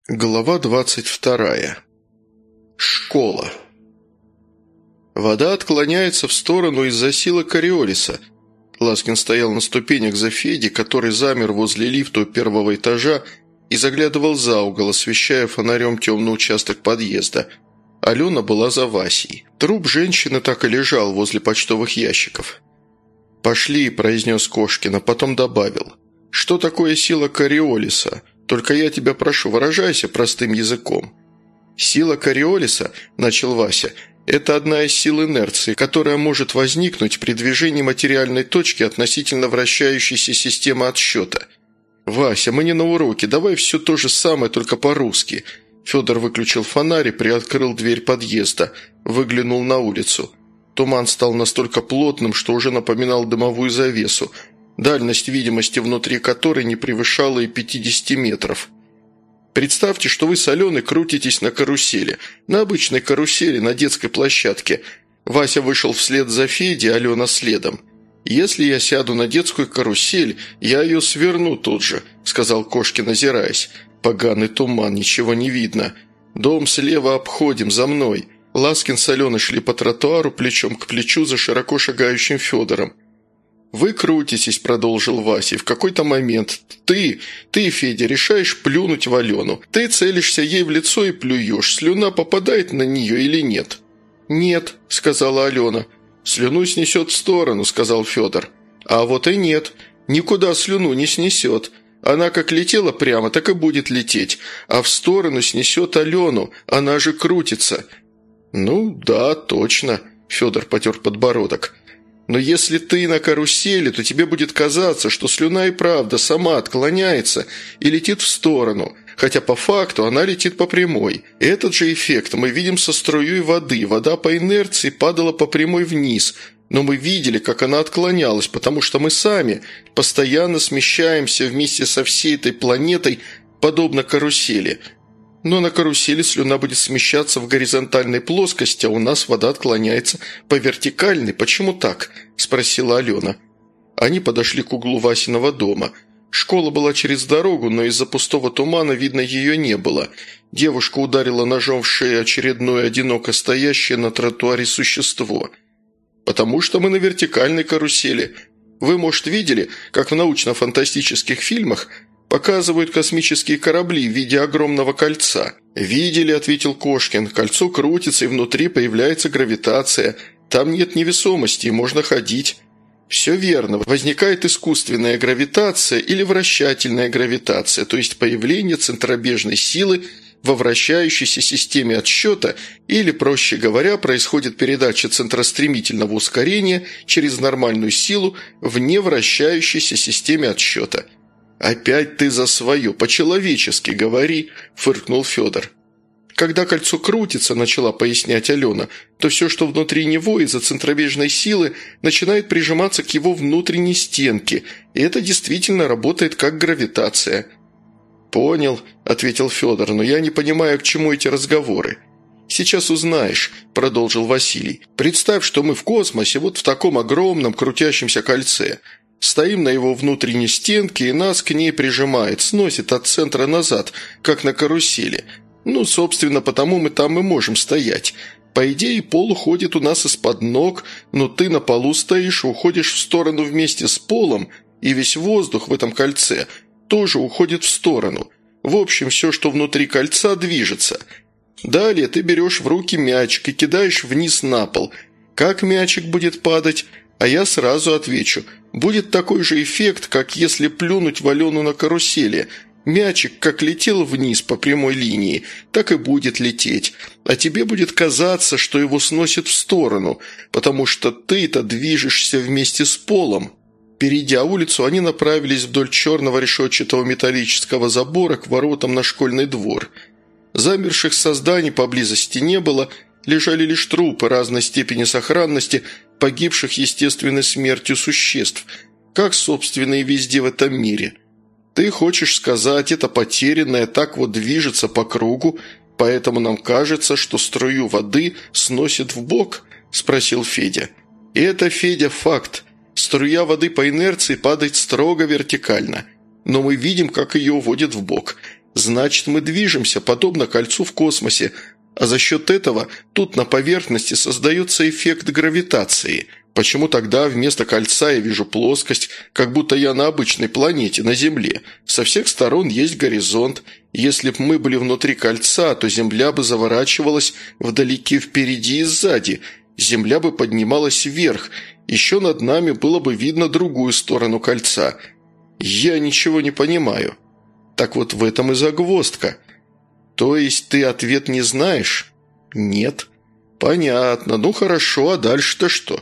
Глава 22. Школа. Вода отклоняется в сторону из-за силы Кориолиса. Ласкин стоял на ступенях за Федей, который замер возле лифта у первого этажа и заглядывал за угол, освещая фонарем темный участок подъезда. Алена была за Васей. Труп женщины так и лежал возле почтовых ящиков. «Пошли», – произнес Кошкин, а потом добавил. «Что такое сила Кориолиса? Только я тебя прошу, выражайся простым языком». «Сила Кориолиса, – начал Вася, – это одна из сил инерции, которая может возникнуть при движении материальной точки относительно вращающейся системы отсчета». «Вася, мы не на уроке, давай все то же самое, только по-русски». Федор выключил фонарь и приоткрыл дверь подъезда, выглянул на улицу. Туман стал настолько плотным, что уже напоминал дымовую завесу, дальность видимости внутри которой не превышала и 50 метров. Представьте, что вы с Аленой крутитесь на карусели, на обычной карусели на детской площадке. Вася вышел вслед за Федей, Алена следом. «Если я сяду на детскую карусель, я ее сверну тут же», – сказал Кошкин, озираясь. «Поганый туман, ничего не видно. Дом слева обходим, за мной». Ласкин с Аленой шли по тротуару плечом к плечу за широко шагающим Федором. «Вы крутитесь», – продолжил Вася, – «в какой-то момент ты, Федя, решаешь плюнуть в Алену. Ты целишься ей в лицо и плюешь. Слюна попадает на нее или нет?» «Нет», – сказала Алена. «Слюну снесет в сторону», – сказал Федор. «А вот и нет. Никуда слюну не снесет. Она как летела прямо, так и будет лететь. А в сторону снесет Алену. Она же крутится». «Ну да, точно», – Федор потер подбородок. «Но если ты на карусели, то тебе будет казаться, что слюна и правда сама отклоняется и летит в сторону, хотя по факту она летит по прямой. Этот же эффект мы видим со струей воды. Вода по инерции падала по прямой вниз, но мы видели, как она отклонялась, потому что мы сами постоянно смещаемся вместе со всей этой планетой, подобно карусели. Но на карусели слюна будет смещаться в горизонтальной плоскости, а у нас вода отклоняется по вертикальной. Почему так?» – спросила Алена. Они подошли к углу Васиного дома. Школа была через дорогу, но из-за пустого тумана видно ее не было. Девушка ударила ножом в шею очередное одиноко стоящее на тротуаре существо. «Потому что мы на вертикальной карусели. Вы, может, видели, как в научно-фантастических фильмах показывают космические корабли в виде огромного кольца?» «Видели», – ответил Кошкин. «Кольцо крутится, и внутри появляется гравитация. Там нет невесомости, и можно ходить». «Все верно. Возникает искусственная гравитация или вращательная гравитация, то есть появление центробежной силы во вращающейся системе отсчета, или, проще говоря, происходит передача центростремительного ускорения через нормальную силу в невращающейся системе отсчета». «Опять ты за свое, по-человечески говори», – фыркнул Федор. «Когда кольцо крутится, – начала пояснять Алена, – то все, что внутри него из-за центробежной силы, начинает прижиматься к его внутренней стенке, и это действительно работает как гравитация». «Понял», – ответил Федор, – «но я не понимаю, к чему эти разговоры». «Сейчас узнаешь», – продолжил Василий. «Представь, что мы в космосе, вот в таком огромном крутящемся кольце. Стоим на его внутренней стенке, и нас к ней прижимает, сносит от центра назад, как на карусели. Ну, собственно, потому мы там и можем стоять. По идее, пол уходит у нас из-под ног, но ты на полу стоишь, уходишь в сторону вместе с полом, и весь воздух в этом кольце тоже уходит в сторону. В общем, все, что внутри кольца, движется. Далее ты берешь в руки мячик и кидаешь вниз на пол. Как мячик будет падать? А я сразу отвечу. Будет такой же эффект, как если плюнуть в Алену на карусели. Мячик как летел вниз по прямой линии, так и будет лететь. А тебе будет казаться, что его сносит в сторону, потому что ты-то движешься вместе с полом». Перейдя улицу, они направились вдоль черного решетчатого металлического забора к воротам на школьный двор. Замерших созданий поблизости не было, лежали лишь трупы разной степени сохранности, погибших естественной смертью существ, как, собственно, и везде в этом мире. Ты хочешь сказать, это потерянное так вот движется по кругу, поэтому нам кажется, что струю воды сносит вбок?» – спросил Федя. «И это, Федя, факт. Струя воды по инерции падает строго вертикально, но мы видим, как ее уводит вбок. Значит, мы движемся, подобно кольцу в космосе, а за счет этого тут на поверхности создается эффект гравитации. Почему тогда вместо кольца я вижу плоскость, как будто я на обычной планете, на Земле? Со всех сторон есть горизонт. Если бы мы были внутри кольца, то Земля бы заворачивалась вдалеке впереди и сзади. Земля бы поднималась вверх. Еще над нами было бы видно другую сторону кольца. Я ничего не понимаю. Так вот в этом и загвоздка. То есть ты ответ не знаешь? Нет. Понятно. Ну хорошо, а дальше-то что?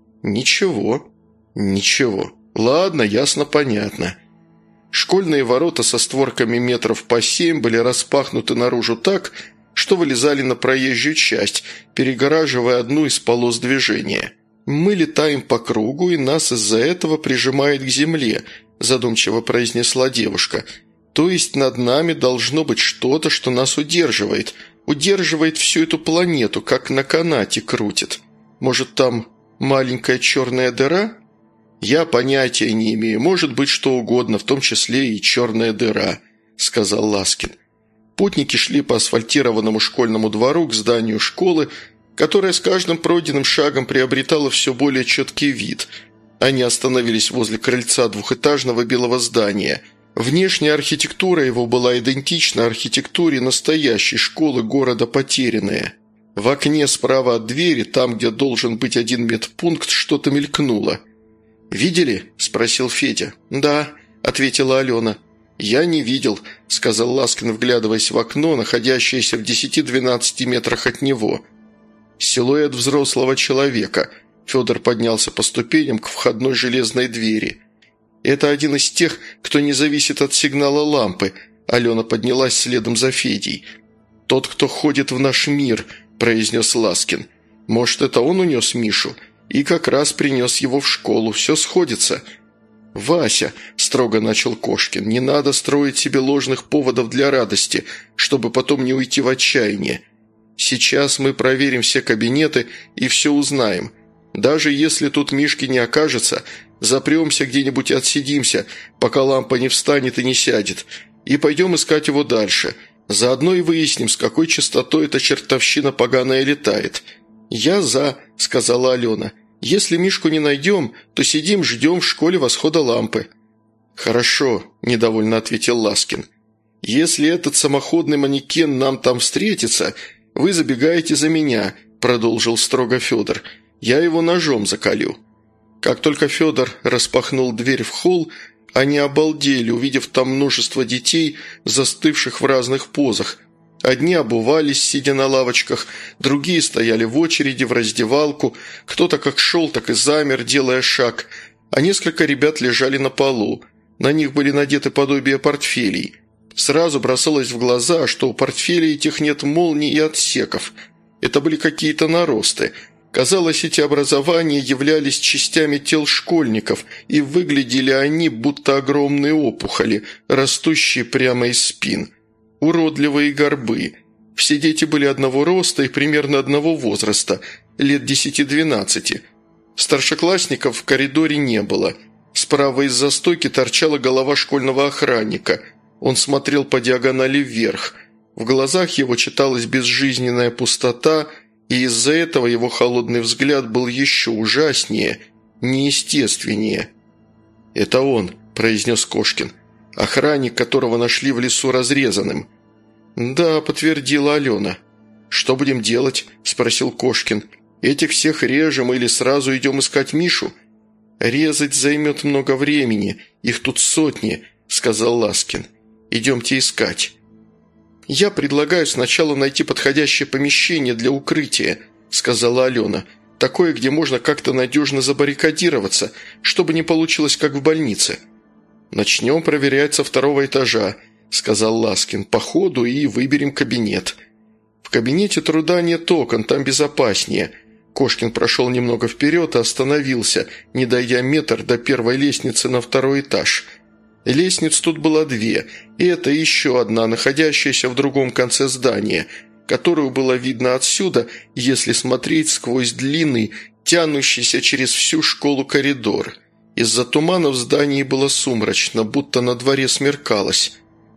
Ничего. Ничего. Ладно, ясно, понятно. Школьные ворота со створками метров по 7 были распахнуты наружу так, что вылезали на проезжую часть, перегораживая одну из полос движения. «Мы летаем по кругу, и нас из-за этого прижимает к земле», задумчиво произнесла девушка. «То есть над нами должно быть что-то, что нас удерживает. Удерживает всю эту планету, как на канате крутит. Может, там маленькая черная дыра?» «Я понятия не имею. Может быть, что угодно, в том числе и черная дыра», – сказал Ласкин. Путники шли по асфальтированному школьному двору к зданию школы, которое с каждым пройденным шагом приобретало все более четкий вид. Они остановились возле крыльца двухэтажного белого здания. Внешняя архитектура его была идентична архитектуре настоящей школы города Потерянное. В окне справа от двери, там, где должен быть один медпункт, что-то мелькнуло. «Видели?» – спросил Федя. «Да», – ответила Алена. «Я не видел», – сказал Ласкин, вглядываясь в окно, находящееся в 10-12 метрах от него. «Силуэт взрослого человека». Федор поднялся по ступеням к входной железной двери. «Это один из тех, кто не зависит от сигнала лампы», – Алена поднялась следом за Федей. «Тот, кто ходит в наш мир», – произнес Ласкин. «Может, это он унес Мишу? И как раз принес его в школу. Все сходится». «Вася», – строго начал Кошкин, – «не надо строить себе ложных поводов для радости, чтобы потом не уйти в отчаяние. Сейчас мы проверим все кабинеты и все узнаем. Даже если тут Мишки не окажется, запремся где-нибудь и отсидимся, пока лампа не встанет и не сядет, и пойдем искать его дальше. Заодно и выясним, с какой частотой эта чертовщина поганая летает». «Я за», – сказала Алена. «Если Мишку не найдем, то сидим, ждем в школе восхода лампы». «Хорошо», – недовольно ответил Ласкин. «Если этот самоходный манекен нам там встретится, вы забегаете за меня», – продолжил строго Федор. «Я его ножом заколю». Как только Федор распахнул дверь в холл, они обалдели, увидев там множество детей, застывших в разных позах. Одни обувались, сидя на лавочках, другие стояли в очереди в раздевалку, кто-то как шел, так и замер, делая шаг, а несколько ребят лежали на полу. На них были надеты подобия портфелей. Сразу бросалось в глаза, что у портфелей этих нет молний и отсеков. Это были какие-то наросты. Казалось, эти образования являлись частями тел школьников, и выглядели они, будто огромные опухоли, растущие прямо из спин. Уродливые горбы. Все дети были одного роста и примерно одного возраста, лет 10-12. Старшеклассников в коридоре не было. Справа из-за стойки торчала голова школьного охранника. Он смотрел по диагонали вверх. В глазах его читалась безжизненная пустота, и из-за этого его холодный взгляд был еще ужаснее, неестественнее. «Это он», – произнес Кошкин. «Охранник, которого нашли в лесу разрезанным». «Да», – подтвердила Алена. «Что будем делать?» – спросил Кошкин. «Этих всех режем или сразу идем искать Мишу?» «Резать займет много времени, их тут сотни», – сказал Ласкин. «Идемте искать». «Я предлагаю сначала найти подходящее помещение для укрытия», – сказала Алена. «Такое, где можно как-то надежно забаррикадироваться, чтобы не получилось, как в больнице». «Начнем проверять со второго этажа», – сказал Ласкин, – «по ходу и выберем кабинет». «В кабинете труда нет окон, там безопаснее». Кошкин прошел немного вперед и остановился, не дойдя метр до первой лестницы на второй этаж. Лестниц тут было две, и это еще одна, находящаяся в другом конце здания, которую было видно отсюда, если смотреть сквозь длинный, тянущийся через всю школу коридор. Из-за тумана в здании было сумрачно, будто на дворе смеркалось.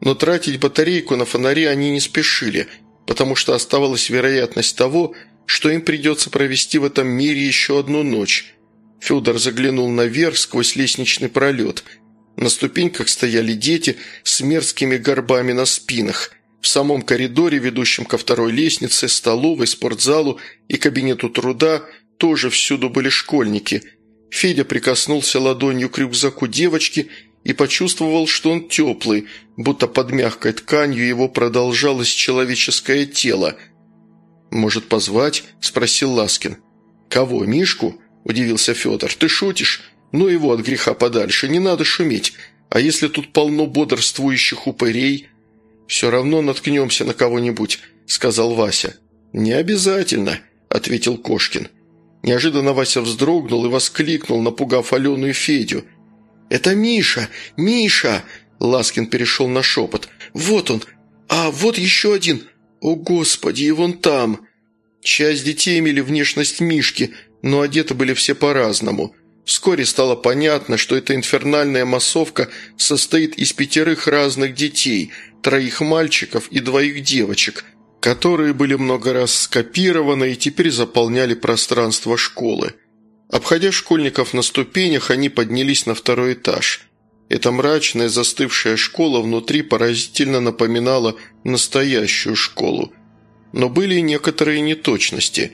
Но тратить батарейку на фонари они не спешили, потому что оставалась вероятность того, что им придется провести в этом мире еще одну ночь. Федор заглянул наверх сквозь лестничный пролет. На ступеньках стояли дети с мерзкими горбами на спинах. В самом коридоре, ведущем ко второй лестнице, столовой, спортзалу и кабинету труда, тоже всюду были школьники. Федя прикоснулся ладонью к рюкзаку девочки и почувствовал, что он теплый, будто под мягкой тканью его продолжалось человеческое тело. «Может, позвать?» – спросил Ласкин. «Кого, Мишку?» – удивился Федор. «Ты шутишь? Ну его от греха подальше, не надо шуметь. А если тут полно бодрствующих упырей?» «Все равно наткнемся на кого-нибудь», – сказал Вася. «Не обязательно», – ответил Кошкин. Неожиданно Вася вздрогнул и воскликнул, напугав Алену и Федю. «Это Миша! Миша!» – Ласкин перешел на шепот. «Вот он! А вот еще один! О, Господи, и вон там!» Часть детей имели внешность Мишки, но одеты были все по-разному. Вскоре стало понятно, что эта инфернальная массовка состоит из 5 разных детей, 3 мальчиков и 2 девочек, которые были много раз скопированы и теперь заполняли пространство школы. Обходя школьников на ступенях, они поднялись на 2-й этаж. Эта мрачная застывшая школа внутри поразительно напоминала настоящую школу. Но были и некоторые неточности.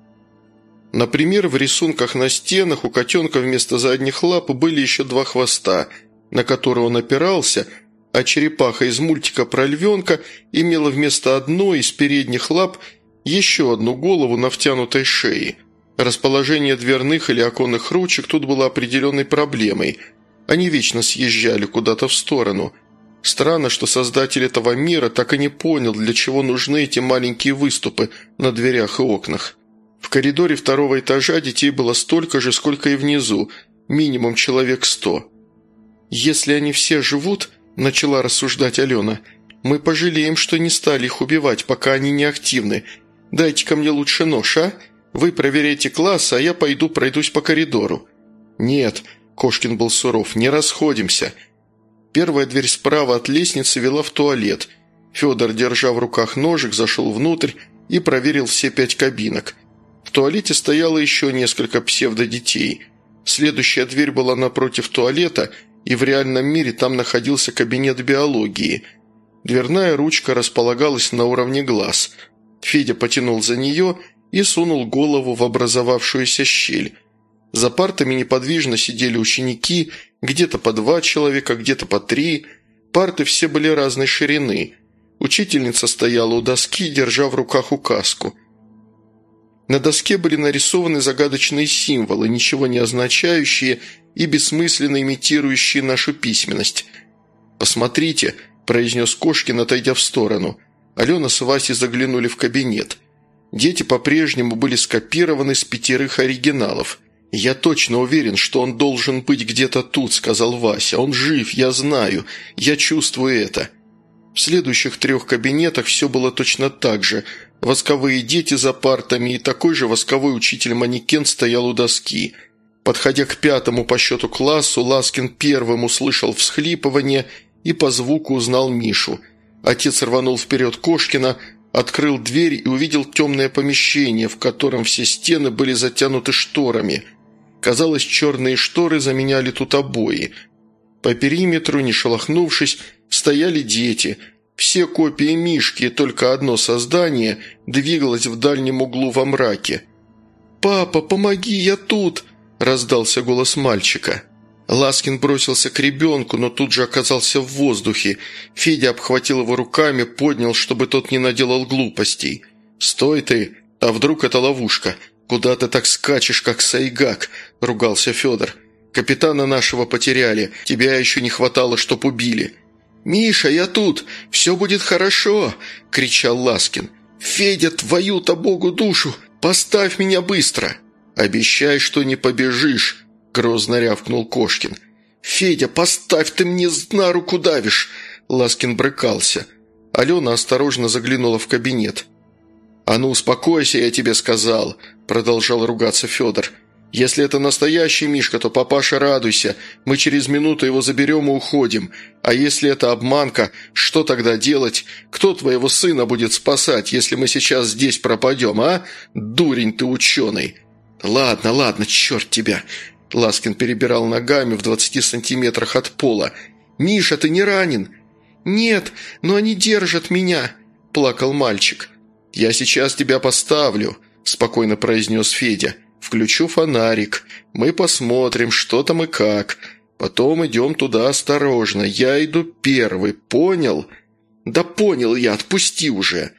Например, в рисунках на стенах у котенка вместо задних лап были еще 2 хвоста, на которые он опирался, а черепаха из мультика про львенка имела вместо одной из передних лап еще одну голову на втянутой шее. Расположение дверных или оконных ручек тут было определенной проблемой. Они вечно съезжали куда-то в сторону. Странно, что создатель этого мира так и не понял, для чего нужны эти маленькие выступы на дверях и окнах. В коридоре 2-го этажа детей было столько же, сколько и внизу, минимум человек 100. «Если они все живут», – начала рассуждать Алена, – «мы пожалеем, что не стали их убивать, пока они не активны. Дайте-ка мне лучше нож, а? Вы проверяйте класс, а я пойду пройдусь по коридору». «Нет», – Кошкин был суров, – «не расходимся». Первая дверь справа от лестницы вела в туалет. Федор, держа в руках ножик, зашел внутрь и проверил все 5 кабинок. В туалете стояло еще несколько псевдодетей. Следующая дверь была напротив туалета, и в реальном мире там находился кабинет биологии. Дверная ручка располагалась на уровне глаз. Федя потянул за нее и сунул голову в образовавшуюся щель. За партами неподвижно сидели ученики, где-то по 2 человека, где-то по 3. Парты все были разной ширины. Учительница стояла у доски, держа в руках указку. На доске были нарисованы загадочные символы, ничего не означающие и бессмысленно имитирующие нашу письменность. «Посмотрите», – произнес Кошкин, отойдя в сторону. Алена с Васей заглянули в кабинет. Дети по-прежнему были скопированы с 5 оригиналов. «Я точно уверен, что он должен быть где-то тут», – сказал Вася. «Он жив, я знаю, я чувствую это». В следующих 3 кабинетах все было точно так же. Восковые дети за партами и такой же восковой учитель-манекен стоял у доски. Подходя к 5-му по счету классу, Ласкин первым услышал всхлипывание и по звуку узнал Мишу. Отец рванул вперед Кошкина, открыл дверь и увидел темное помещение, в котором все стены были затянуты шторами. Казалось, черные шторы заменяли тут обои. По периметру, не шелохнувшись, стояли дети. Все копии Мишки, только одно создание двигалось в дальнем углу во мраке. «Папа, помоги, я тут!» – раздался голос мальчика. Ласкин бросился к ребенку, но тут же оказался в воздухе. Федя обхватил его руками, поднял, чтобы тот не наделал глупостей. «Стой ты! А вдруг это ловушка? Куда ты так скачешь, как сайгак?» – ругался Федор. «Капитана нашего потеряли, тебя еще не хватало, чтоб убили». «Миша, я тут! Все будет хорошо!» – кричал Ласкин. «Федя, твою-то Богу душу! Поставь меня быстро!» «Обещай, что не побежишь!» – грозно рявкнул Кошкин. «Федя, поставь, ты мне на руку давишь!» Ласкин брыкался. Алена осторожно заглянула в кабинет. «А ну, успокойся, я тебе сказал!» – продолжал ругаться Федор. Если это настоящий Мишка, то, папаша, радуйся, мы через минуту его заберем и уходим. А если это обманка, что тогда делать? Кто твоего сына будет спасать, если мы сейчас здесь пропадем, а? Дурень ты ученый!» «Ладно, ладно, черт тебя!» Ласкин перебирал ногами в 20 сантиметрах от пола. «Миша, ты не ранен?» «Нет, но они держат меня!» – плакал мальчик. «Я сейчас тебя поставлю», – спокойно произнес Федя. «Включу фонарик. Мы посмотрим, что там и как. Потом идем туда осторожно. Я иду первый, понял?» «Да понял я, отпусти уже!»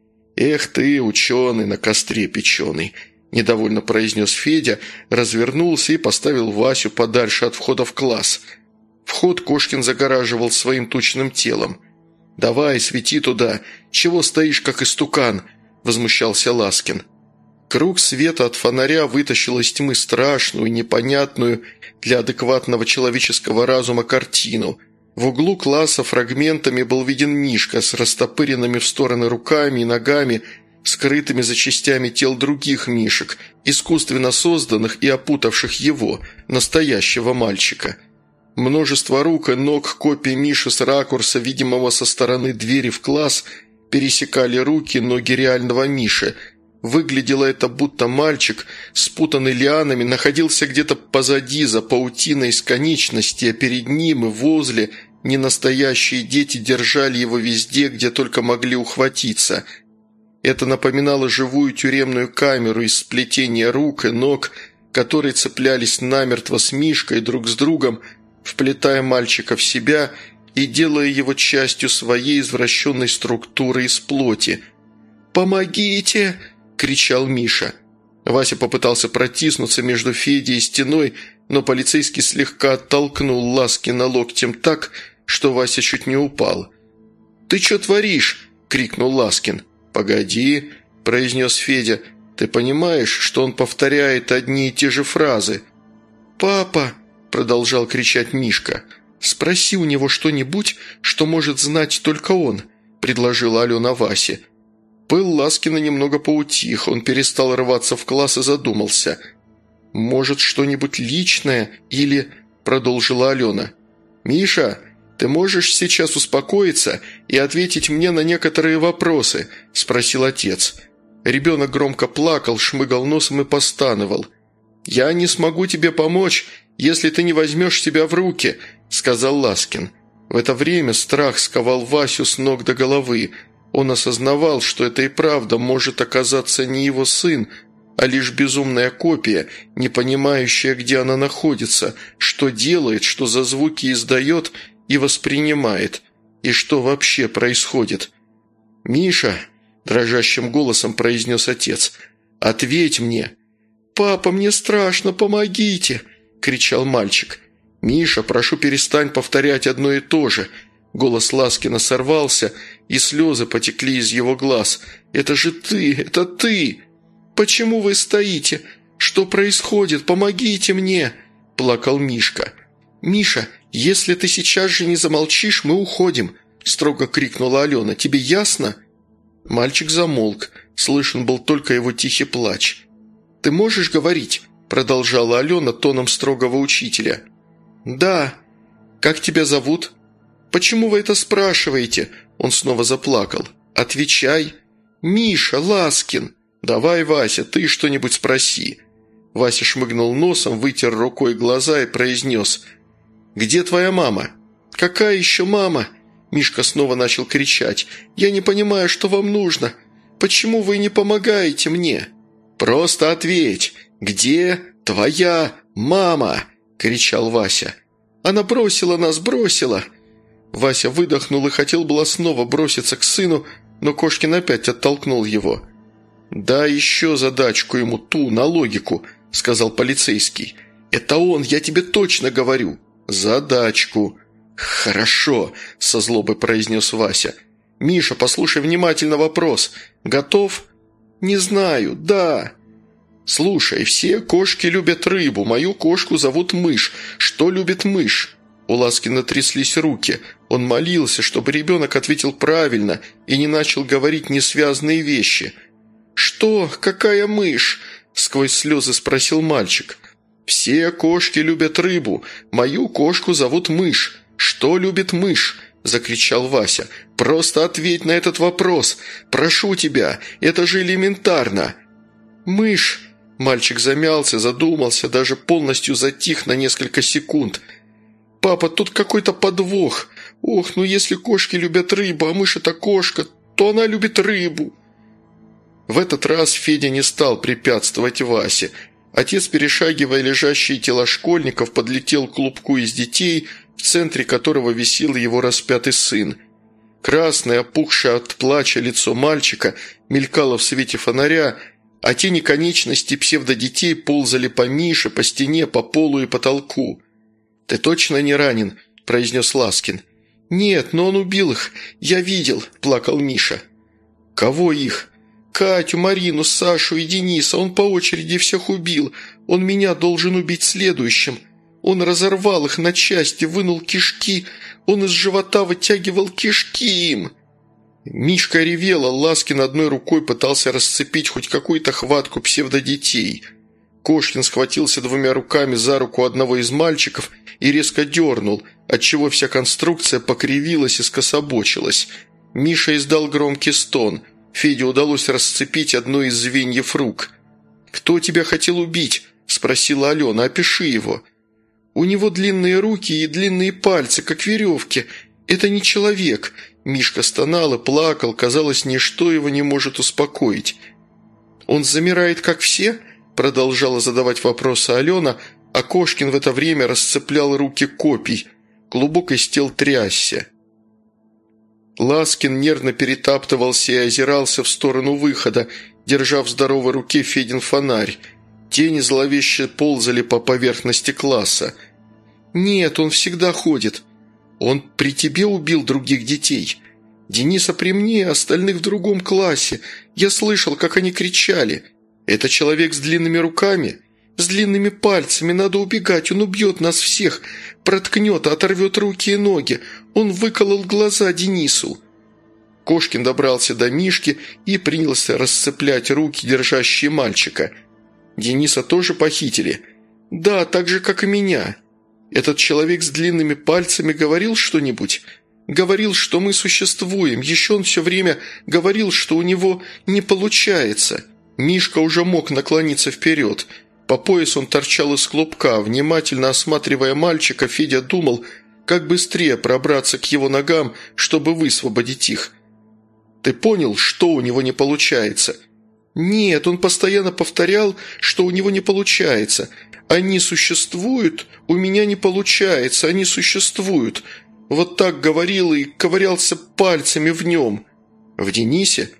«Эх ты, ученый на костре печеный!» – недовольно произнес Федя, развернулся и поставил Васю подальше от входа в класс. Вход Кошкин загораживал своим тучным телом. «Давай, свети туда! Чего стоишь, как истукан?» – возмущался Ласкин. Круг света от фонаря вытащил из тьмы страшную, непонятную для адекватного человеческого разума картину. В углу класса фрагментами был виден Мишка с растопыренными в стороны руками и ногами, скрытыми за частями тел других мишек, искусственно созданных и опутавших его, настоящего мальчика. Множество рук и ног копий Миши с ракурса, видимого со стороны двери в класс, пересекали руки и ноги реального Миши. Выглядело это, будто мальчик, спутанный лианами, находился где-то позади, за паутиной из конечностей, а перед ним и возле ненастоящие дети держали его везде, где только могли ухватиться. Это напоминало живую тюремную камеру из сплетения рук и ног, которые цеплялись намертво с Мишкой друг с другом, вплетая мальчика в себя и делая его частью своей извращенной структуры из плоти. «Помогите!» – кричал Миша. Вася попытался протиснуться между Федей и стеной, но полицейский слегка оттолкнул Ласкина локтем так, что Вася чуть не упал. «Ты что творишь?» – крикнул Ласкин. «Погоди», – произнес Федя. «Ты понимаешь, что он повторяет одни и те же фразы?» «Папа», – продолжал кричать Мишка, – «спроси у него что-нибудь, что может знать только он», – предложила Алена Васе. Пыл Ласкина немного поутих, он перестал рваться в класс и задумался. «Может, что-нибудь личное или...» – продолжила Алена. «Миша, ты можешь сейчас успокоиться и ответить мне на некоторые вопросы?» – спросил отец. Ребенок громко плакал, шмыгал носом и постановал. «Я не смогу тебе помочь, если ты не возьмешь себя в руки», – сказал Ласкин. В это время страх сковал Васю с ног до головы. Он осознавал, что это и правда может оказаться не его сын, а лишь безумная копия, не понимающая, где она находится, что делает, что за звуки издает и воспринимает, и что вообще происходит. «Миша», – дрожащим голосом произнес отец, – «ответь мне». «Папа, мне страшно, помогите!» – кричал мальчик. «Миша, прошу, перестань повторять одно и то же». Голос Ласкина сорвался, и слезы потекли из его глаз. «Это же ты! Это ты! Почему вы стоите? Что происходит? Помогите мне!» – плакал Мишка. «Миша, если ты сейчас же не замолчишь, мы уходим!» – строго крикнула Алена. «Тебе ясно?» Мальчик замолк. Слышен был только его тихий плач. «Ты можешь говорить?» – продолжала Алена тоном строгого учителя. «Да. Как тебя зовут?» «Почему вы это спрашиваете?» Он снова заплакал. «Отвечай». «Миша, Ласкин». «Давай, Вася, ты что-нибудь спроси». Вася шмыгнул носом, вытер рукой глаза и произнес. «Где твоя мама?» «Какая еще мама?» Мишка снова начал кричать. «Я не понимаю, что вам нужно. Почему вы не помогаете мне?» «Просто ответь. Где твоя мама?» – кричал Вася. «Она бросила нас, бросила!» Вася выдохнул и хотел было снова броситься к сыну, но Кошкин опять оттолкнул его. «Да еще задачку ему, ту, на логику», – сказал полицейский. «Это он, я тебе точно говорю». «Задачку». «Хорошо», – со злобой произнес Вася. «Миша, послушай внимательно вопрос. Готов?» «Не знаю, да». «Слушай, все кошки любят рыбу, мою кошку зовут Мышь. Что любит мышь?» У Ласкина тряслись руки. Он молился, чтобы ребенок ответил правильно и не начал говорить несвязные вещи. «Что? Какая мышь?» – сквозь слезы спросил мальчик. «Все кошки любят рыбу. Мою кошку зовут Мышь. Что любит мышь?» – закричал Вася. «Просто ответь на этот вопрос. Прошу тебя, это же элементарно». «Мышь». Мальчик замялся, задумался, даже полностью затих на несколько секунд. «Папа, тут какой-то подвох. Ох, ну если кошки любят рыбу, а мышь – это кошка, то она любит рыбу». В этот раз Федя не стал препятствовать Васе. Отец, перешагивая лежащие тела школьников, подлетел к клубку из детей, в центре которого висел его распятый сын. Красное, опухшее от плача лицо мальчика мелькало в свете фонаря, а тени конечностей псевдодетей ползали по Мише, по стене, по полу и потолку. «Ты точно не ранен?» – произнес Ласкин. «Нет, но он убил их. Я видел», – плакал Миша. «Кого их?» «Катю, Марину, Сашу и Дениса. Он по очереди всех убил. Он меня должен убить следующим. Он разорвал их на части, вынул кишки. Он из живота вытягивал кишки им». Мишка ревел, а Ласкин одной рукой пытался расцепить хоть какую-то хватку псевдодетей. Кошкин схватился двумя руками за руку одного из мальчиков и резко дернул, отчего вся конструкция покривилась и скособочилась. Миша издал громкий стон. Феде удалось расцепить одно из звеньев рук. «Кто тебя хотел убить?» – спросила Алена. «Опиши его». «У него длинные руки и длинные пальцы, как веревки. Это не человек». Мишка стонал и плакал, казалось, ничто его не может успокоить. «Он замирает, как все?» – продолжала задавать вопросы Алена, а Кошкин в это время расцеплял руки копий. Клубок из тел трясся. Ласкин нервно перетаптывался и озирался в сторону выхода, держа в здоровой руке Федин фонарь. Тени зловеще ползали по поверхности класса. «Нет, он всегда ходит. Он при тебе убил других детей. Дениса при мне, остальных в другом классе. Я слышал, как они кричали. Это человек с длинными руками? С длинными пальцами. Надо убегать, он убьет нас всех. Проткнет, оторвет руки и ноги. Он выколол глаза Денису». Кошкин добрался до Мишки и принялся расцеплять руки, держащие мальчика. «Дениса тоже похитили?» «Да, так же, как и меня». «Этот человек с длинными пальцами говорил что-нибудь?» «Говорил, что мы существуем. Еще он все время говорил, что у него не получается». Мишка уже мог наклониться вперед. По пояс он торчал из клубка. Внимательно осматривая мальчика, Федя думал, как быстрее пробраться к его ногам, чтобы высвободить их. «Ты понял, что у него не получается?» «Нет, он постоянно повторял, что у него не получается. Они существуют, у меня не получается, они существуют. Вот так говорил и ковырялся пальцами в нем». «В Денисе?»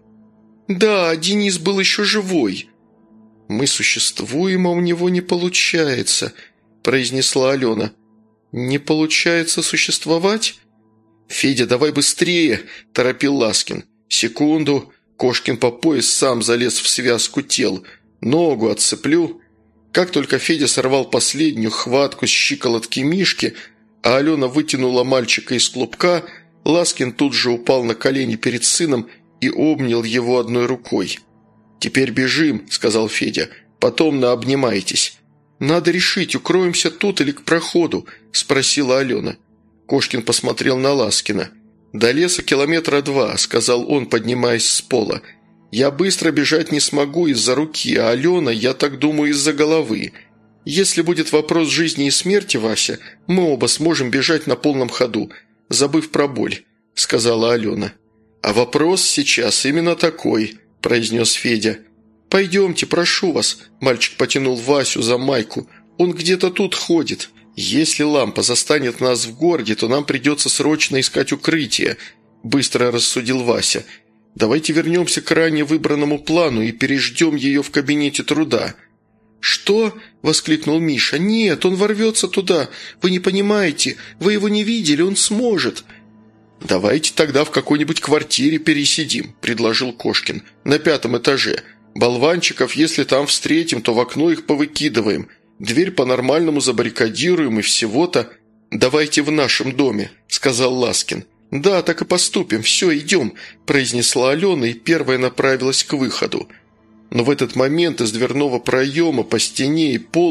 «Да, Денис был еще живой». «Мы существуем, а у него не получается», – произнесла Алена. «Не получается существовать?» «Федя, давай быстрее», – торопил Ласкин. «Секунду». Кошкин по пояс сам залез в связку тел. «Ногу отцеплю». Как только Федя сорвал последнюю хватку с щиколотки Мишки, а Алена вытянула мальчика из клубка, Ласкин тут же упал на колени перед сыном и обнял его одной рукой. «Теперь бежим», – сказал Федя. «Потом наобнимайтесь». «Надо решить, укроемся тут или к проходу?» – спросила Алена. Кошкин посмотрел на Ласкина. «До леса 2 километра», – сказал он, поднимаясь с пола. «Я быстро бежать не смогу из-за руки, а Алена, я так думаю, из-за головы. Если будет вопрос жизни и смерти, Вася, мы оба сможем бежать на полном ходу, забыв про боль», – сказала Алена. «А вопрос сейчас именно такой», – произнес Федя. «Пойдемте, прошу вас», – мальчик потянул Васю за майку. «Он где-то тут ходит. Если лампа застанет нас в городе, то нам придется срочно искать укрытие», – быстро рассудил Вася. «Давайте вернемся к ранее выбранному плану и переждем ее в кабинете труда». «Что?» – воскликнул Миша. «Нет, он ворвется туда. Вы не понимаете. Вы его не видели, он сможет». «Давайте тогда в какой-нибудь квартире пересидим», – предложил Кошкин. «На 5-м этаже. Болванчиков, если там встретим, то в окно их повыкидываем. Дверь по-нормальному забаррикадируем и всего-то». «Давайте в нашем доме», – сказал Ласкин. «Да, так и поступим. Все, идем», – произнесла Алена и первая направилась к выходу. Но в этот момент из дверного проема по стене и полу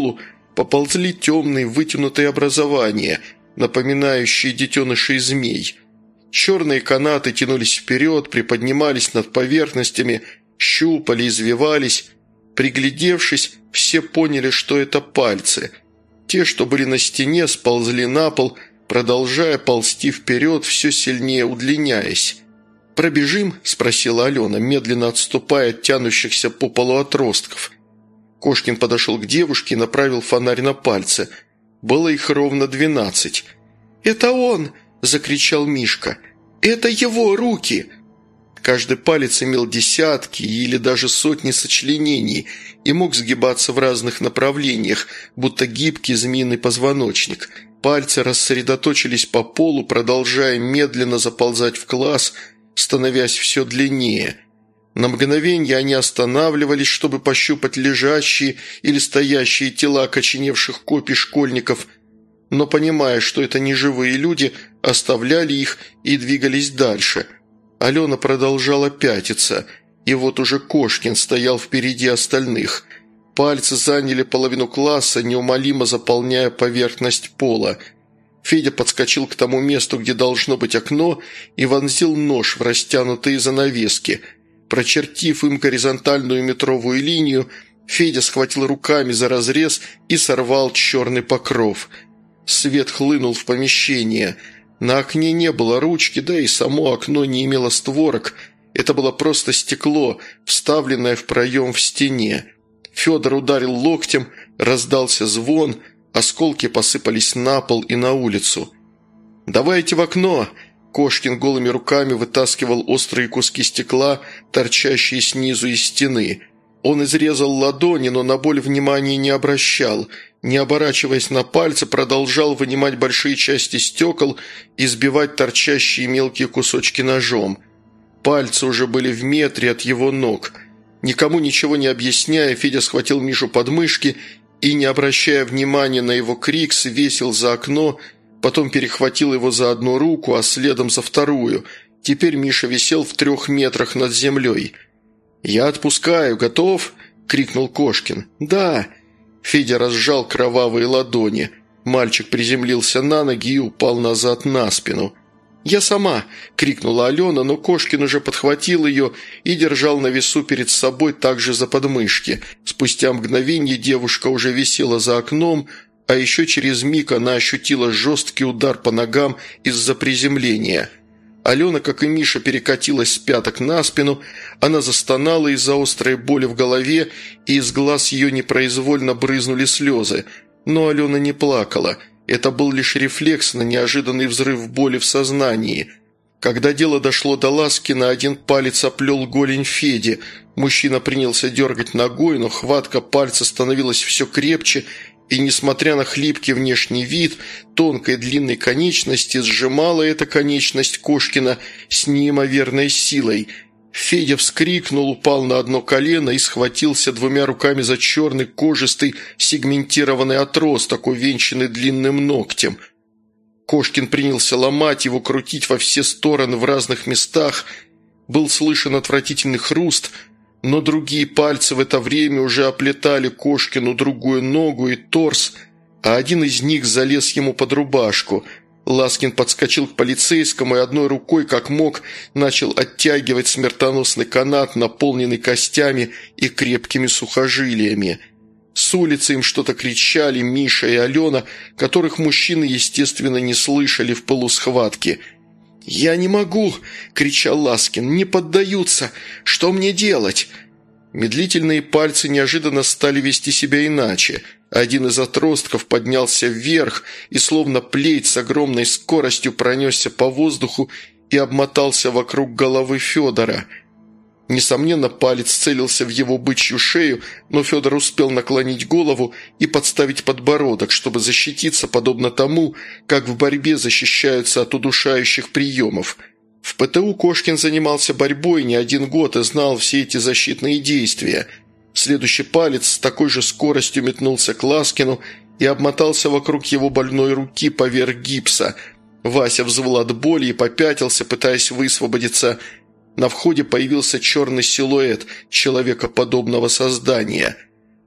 поползли темные вытянутые образования, напоминающие детенышей змей. Черные канаты тянулись вперед, приподнимались над поверхностями, щупали, извивались. Приглядевшись, все поняли, что это пальцы. Те, что были на стене, сползли на пол, продолжая ползти вперед, все сильнее удлиняясь. «Пробежим?» – спросила Алена, медленно отступая от тянущихся по полу отростков. Кошкин подошел к девушке и направил фонарь на пальцы. Было их ровно 12. «Это он!» – закричал Мишка. «Это его руки!» Каждый палец имел десятки или даже сотни сочленений и мог сгибаться в разных направлениях, будто гибкий змеиный позвоночник. Пальцы рассредоточились по полу, продолжая медленно заползать в класс, становясь все длиннее. На мгновение они останавливались, чтобы пощупать лежащие или стоящие тела окоченевших копий школьников, но, понимая, что это не живые люди, оставляли их и двигались дальше. Алена продолжала пятиться, и вот уже Кошкин стоял впереди остальных. Пальцы заняли половину класса, неумолимо заполняя поверхность пола. Федя подскочил к тому месту, где должно быть окно, и вонзил нож в растянутые занавески. Прочертив им горизонтальную метровую линию, Федя схватил руками за разрез и сорвал черный покров. Свет хлынул в помещение. На окне не было ручки, да и само окно не имело створок. Это было просто стекло, вставленное в проем в стене. Федор ударил локтем, раздался звон, осколки посыпались на пол и на улицу. «Давайте в окно!» Кошкин голыми руками вытаскивал острые куски стекла, торчащие снизу из стены. Он изрезал ладони, но на боль внимания не обращал. Не оборачиваясь на пальцы, продолжал вынимать большие части стекол и сбивать торчащие мелкие кусочки ножом. Пальцы уже были в метре от его ног. Никому ничего не объясняя, Федя схватил Мишу под мышки и, не обращая внимания на его крик, свесил за окно, потом перехватил его за одну руку, а следом за вторую. Теперь Миша висел в 3 метрах над землей. «Я отпускаю. Готов?» – крикнул Кошкин. «Да». Федя разжал кровавые ладони. Мальчик приземлился на ноги и упал назад на спину. «Я сама!» – крикнула Алена, но Кошкин уже подхватил ее и держал на весу перед собой также за подмышки. Спустя мгновение девушка уже висела за окном, а еще через миг она ощутила жесткий удар по ногам из-за приземления. Алена, как и Миша, перекатилась с пяток на спину, она застонала из-за острой боли в голове, и из глаз ее непроизвольно брызнули слезы. Но Алена не плакала. Это был лишь рефлекс на неожиданный взрыв боли в сознании. Когда дело дошло до Ласкина, один палец оплел голень Феди. Мужчина принялся дергать ногой, но хватка пальца становилась все крепче, и, несмотря на хлипкий внешний вид, тонкой длинной конечности сжимала эта конечность Кошкина с неимоверной силой. Федя вскрикнул, упал на одно колено и схватился 2 руками за черный кожистый сегментированный отросток, увенчанный длинным ногтем. Кошкин принялся ломать его, крутить во все стороны в разных местах. Был слышен отвратительный хруст, но другие пальцы в это время уже оплетали Кошкину другую ногу и торс, а один из них залез ему под рубашку. Ласкин подскочил к полицейскому и одной рукой, как мог, начал оттягивать смертоносный канат, наполненный костями и крепкими сухожилиями. С улицы им что-то кричали Миша и Алена, которых мужчины, естественно, не слышали в пылу схватки. «Я не могу!» – кричал Ласкин. «Не поддаются! Что мне делать?» Медлительные пальцы неожиданно стали вести себя иначе. Один из отростков поднялся вверх и, словно плеть, с огромной скоростью пронесся по воздуху и обмотался вокруг головы Федора. Несомненно, палец целился в его бычью шею, но Федор успел наклонить голову и подставить подбородок, чтобы защититься, подобно тому, как в борьбе защищаются от удушающих приемов. В ПТУ Кошкин занимался борьбой не 1 год и знал все эти защитные действия. Следующий палец с такой же скоростью метнулся к Ласкину и обмотался вокруг его больной руки поверх гипса. Вася взвыл от боли и попятился, пытаясь высвободиться. На входе появился черный силуэт человекоподобного создания.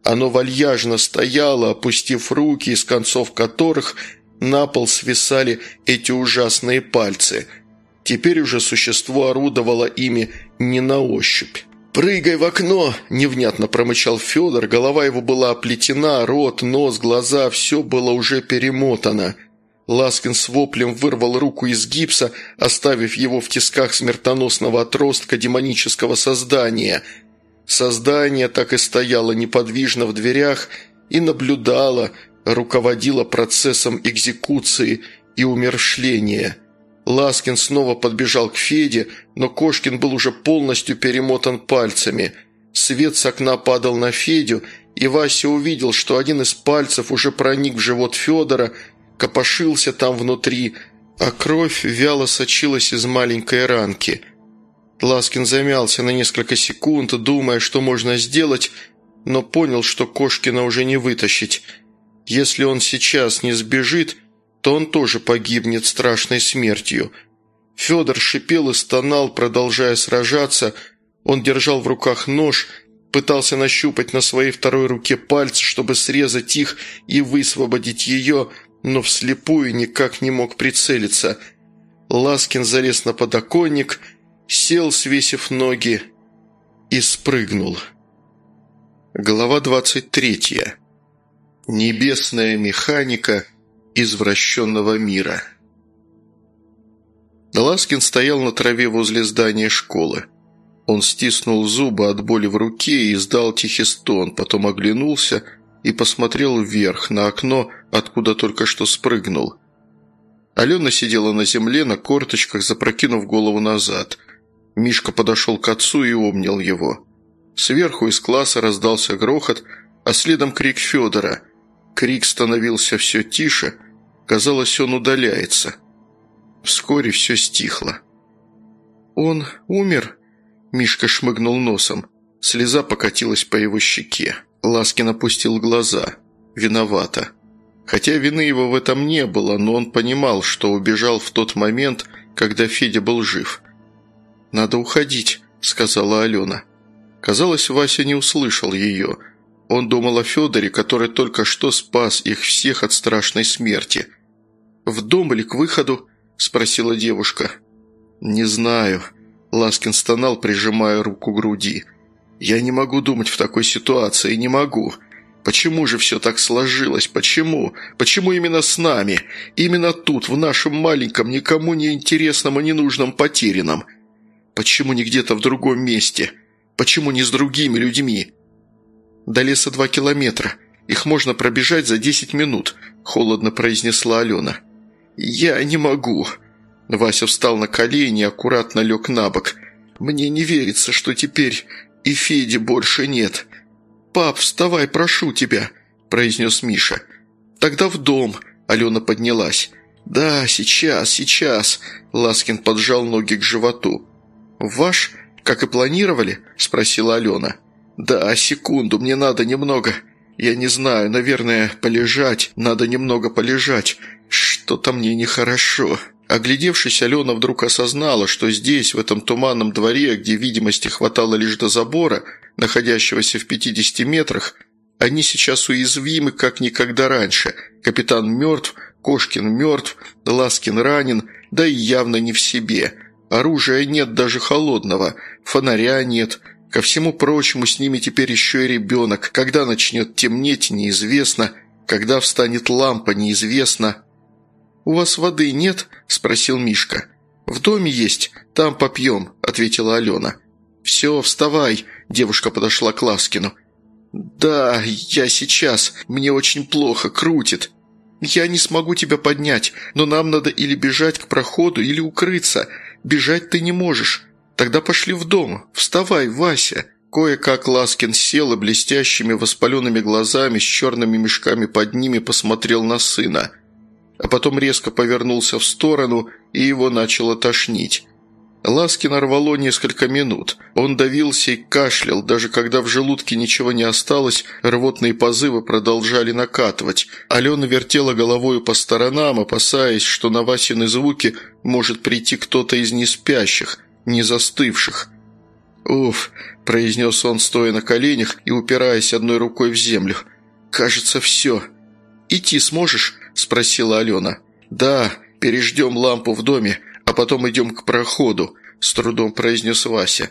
Оно вальяжно стояло, опустив руки, из концов которых на пол свисали эти ужасные пальцы. Теперь уже существо орудовало ими не на ощупь. «Прыгай в окно!» – невнятно промычал Федор. Голова его была оплетена, рот, нос, глаза – все было уже перемотано. Ласкин с воплем вырвал руку из гипса, оставив его в тисках смертоносного отростка демонического создания. Создание так и стояло неподвижно в дверях и наблюдало, руководило процессом экзекуции и умерщвления. Ласкин снова подбежал к Феде, но Кошкин был уже полностью перемотан пальцами. Свет с окна падал на Федю, и Вася увидел, что один из пальцев уже проник в живот Федора, копошился там внутри, а кровь вяло сочилась из маленькой ранки. Ласкин замялся на несколько секунд, думая, что можно сделать, но понял, что Кошкина уже не вытащить. Если он сейчас не сбежит, то он тоже погибнет страшной смертью. Федор шипел и стонал, продолжая сражаться. Он держал в руках нож, пытался нащупать на своей второй руке пальцы, чтобы срезать их и высвободить ее, но вслепую никак не мог прицелиться. Ласкин залез на подоконник, сел, свесив ноги, и спрыгнул. Глава 23. Небесная механика извращенного мира. Ласкин стоял на траве возле здания школы. Он стиснул зубы от боли в руке и издал тихий стон, потом оглянулся и посмотрел вверх, на окно, откуда только что спрыгнул. Алена сидела на земле, на корточках, запрокинув голову назад. Мишка подошел к отцу и обнял его. Сверху из класса раздался грохот, а следом крик Федора. Крик становился все тише, казалось, он удаляется. Вскоре все стихло. «Он умер?» – Мишка шмыгнул носом. Слеза покатилась по его щеке. Ласкин опустил глаза. Виновато. Хотя вины его в этом не было, но он понимал, что убежал в тот момент, когда Федя был жив. «Надо уходить», – сказала Алена. Казалось, Вася не услышал ее. Он думал о Федоре, который только что спас их всех от страшной смерти. «В дом или к выходу?» – спросила девушка. «Не знаю». Ласкин стонал, прижимая руку к груди. «Я не могу думать в такой ситуации, не могу. Почему же все так сложилось? Почему? Почему именно с нами? Именно тут, в нашем маленьком, никому не интересном и ненужном потерянном? Почему не где-то в другом месте? Почему не с другими людьми?» «До леса 2 километра. Их можно пробежать за 10 минут», – холодно произнесла Алена. «Я не могу». Вася встал на колени и аккуратно лег на бок. «Мне не верится, что теперь и Феди больше нет». «Пап, вставай, прошу тебя», – произнес Миша. «Тогда в дом», – Алена поднялась. «Да, сейчас», – Ласкин поджал ноги к животу. «Ваш, как и планировали?» – спросила Алена. «Да, секунду, мне надо немного. Я не знаю, наверное, полежать. Надо немного полежать. Что-то мне нехорошо». Оглядевшись, Алена вдруг осознала, что здесь, в этом туманном дворе, где видимости хватало лишь до забора, находящегося в 50 метрах, они сейчас уязвимы, как никогда раньше. Капитан мертв, Кошкин мертв, Ласкин ранен, да и явно не в себе. Оружия нет даже холодного, фонаря нет. Ко всему прочему, с ними теперь еще и ребенок. Когда начнет темнеть, неизвестно. Когда встанет лампа, неизвестно. «У вас воды нет?» – спросил Мишка. «В доме есть, там попьем», – ответила Алена. «Все, вставай», – девушка подошла к Ласкину. «Да, я сейчас, мне очень плохо, крутит». «Я не смогу тебя поднять, но нам надо или бежать к проходу, или укрыться. Бежать ты не можешь. Тогда пошли в дом. Вставай, Вася». Кое-как Ласкин сел и блестящими воспаленными глазами с черными мешками под ними посмотрел на сына. А потом резко повернулся в сторону, и его начало тошнить. Ласкина рвало несколько минут. Он давился и кашлял, даже когда в желудке ничего не осталось, рвотные позывы продолжали накатывать. Алена вертела головою по сторонам, опасаясь, что на Васины звуки может прийти кто-то из неспящих, не застывших. «Уф», – произнес он, стоя на коленях и упираясь одной рукой в землю. «Кажется, все». «Идти сможешь?» – спросила Алена. «Да, переждем лампу в доме, а потом идем к проходу», – с трудом произнес Вася.